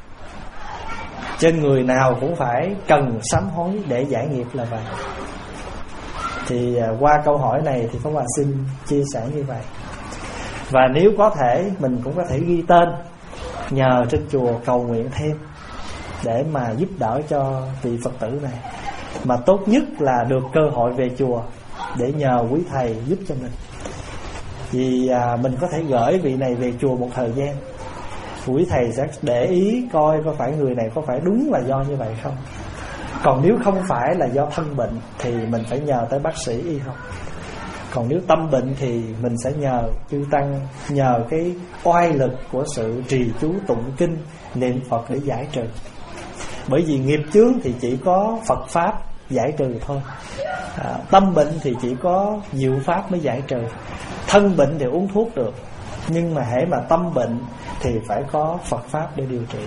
[SPEAKER 1] Trên người nào cũng phải cần sám hối để giải nghiệp là vậy. Thì qua câu hỏi này thì Pháp Hòa xin chia sẻ như vậy. Và nếu có thể mình cũng có thể ghi tên, nhờ trên chùa cầu nguyện thêm để mà giúp đỡ cho vị Phật tử này. Mà tốt nhất là được cơ hội về chùa để nhờ quý thầy giúp cho mình. Vì à, mình có thể gửi vị này về chùa một thời gian, quý thầy sẽ để ý coi có phải người này có phải đúng là do như vậy không. Còn nếu không phải là do thân bệnh thì mình phải nhờ tới bác sĩ y học. Còn nếu tâm bệnh thì mình sẽ nhờ chư tăng, nhờ cái oai lực của sự trì chú tụng kinh niệm Phật để giải trừ. Bởi vì nghiệp chướng thì chỉ có Phật Pháp giải trừ thôi. à, Tâm bệnh thì chỉ có diệu Pháp mới giải trừ. Thân bệnh thì uống thuốc được, nhưng mà hễ mà tâm bệnh thì phải có Phật Pháp để điều trị.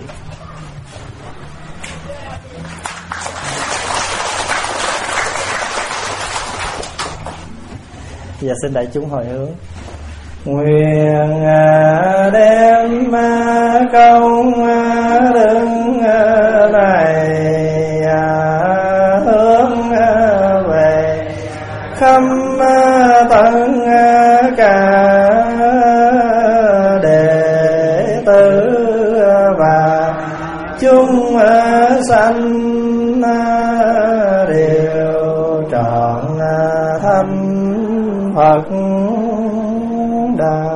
[SPEAKER 1] Giờ xin đại chúng hồi hướng. Nguyện đem công đức này hướng về khắp tận cả đệ tử và chúng sanh đều trọn thánh Phật Đà.